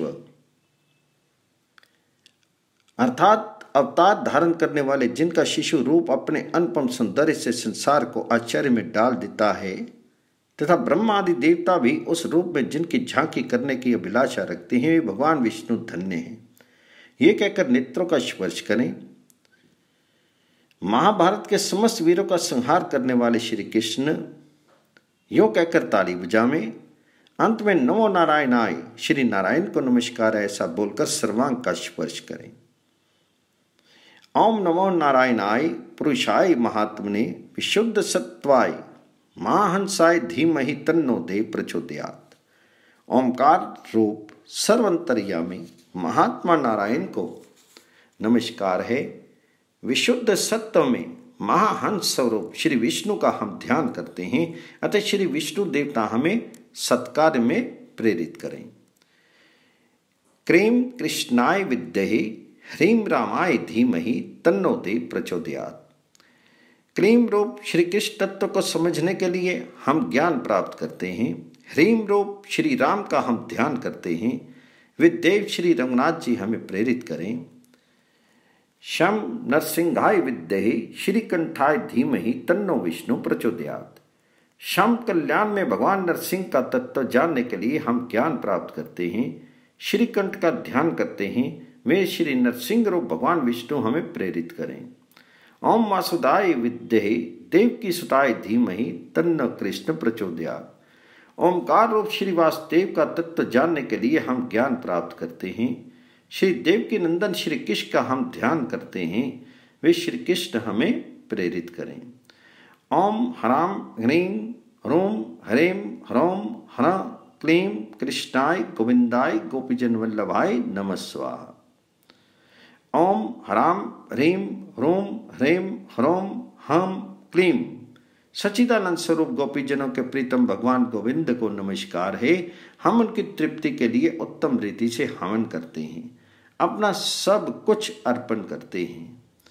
अर्थात अवतार धारण करने वाले, जिनका शिशु रूप अपने अनुपम सौंदर्य से संसार को आश्चर्य में डाल देता है, तथा ब्रह्मा आदि देवता भी उस रूप में जिनकी झांकी करने की अभिलाषा रखते हैं वे भगवान विष्णु धन्य हैं। ये कहकर नेत्रों का स्पर्श करें। महाभारत के समस्त वीरों का संहार करने वाले श्री कृष्ण यो कहकर ताली बजावें। अंत में नमो नारायणाय, श्री नारायण को नमस्कार ऐसा बोलकर सर्वांग का स्पर्श करें। ओम नमो नारायणाय पुरुषाय महात्मने विशुद्ध सत्वाय महाहंसाय धीमहि तन्नो देव प्रचोदयात्। ओंकार रूप सर्वंतर्यामी महात्मा नारायण को नमस्कार है। विशुद्ध सत्व में महाहंस स्वरूप श्री विष्णु का हम ध्यान करते हैं, अतः श्री विष्णु देवता हमें सत्कार्य में प्रेरित करें। क्रीम कृष्णाय विद्महे ह्रीं रामाय धीमहि तन्नो देव प्रचोदयात्। क्रीम रूप श्री कृष्ण तत्व को समझने के लिए हम ज्ञान प्राप्त करते हैं। ह्रीम रूप श्री राम का हम ध्यान करते हैं। विदेव श्री रंगनाथ जी हमें प्रेरित करें। शम नरसिंहाय विद्महे श्रीकंठाय धीमहि तन्नो विष्णु प्रचोदयात्। शम कल्याण में भगवान नरसिंह का तत्व जानने के लिए हम ज्ञान प्राप्त करते हैं, श्रीकंठ का ध्यान करते हैं। वे श्री नरसिंह रूप भगवान विष्णु हमें प्रेरित करें। ओम वासुदाय विद्महे देवकी सुताय धीमहि तन्नो कृष्ण प्रचोदयात्। ओमकार रूप श्री वासुदेव का तत्व जानने के लिए हम ज्ञान प्राप्त करते हैं। श्री देवकी नंदन श्री कृष्ण का हम ध्यान करते हैं। वे श्री कृष्ण हमें प्रेरित करें। ओम हराम ह्रीं ह्रूं हरें ह्रौं हर क्लीं कृष्णाय गोविंदाय गोपीजन वल्लभाय नमः स्वाहा। ओम हराम ह्रीं ह्रूं हरें ह्रौं हम क्लीं सच्चिदानंद स्वरूप गोपीजनों के प्रीतम भगवान गोविंद को नमस्कार है। हम उनकी तृप्ति के लिए उत्तम रीति से हवन करते हैं, अपना सब कुछ अर्पण करते हैं।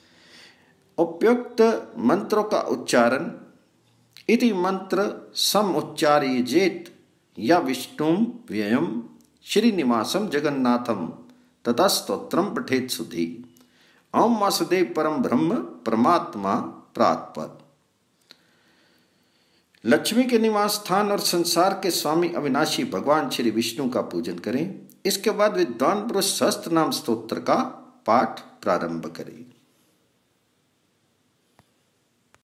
उपयुक्त मंत्रों का उच्चारण इति मंत्र सम उच्चार्येत या विष्णुम व्ययम श्रीनिवासम जगन्नाथम तथा स्तोत्रम पठेत सुधी। ओम वासुदेव परम ब्रह्म परमात्मा प्रातपद। लक्ष्मी के निवास स्थान और संसार के स्वामी अविनाशी भगवान श्री विष्णु का पूजन करें। इसके बाद विद्वान पुरुष सहस्त्र नाम स्तोत्र का पाठ प्रारंभ करें।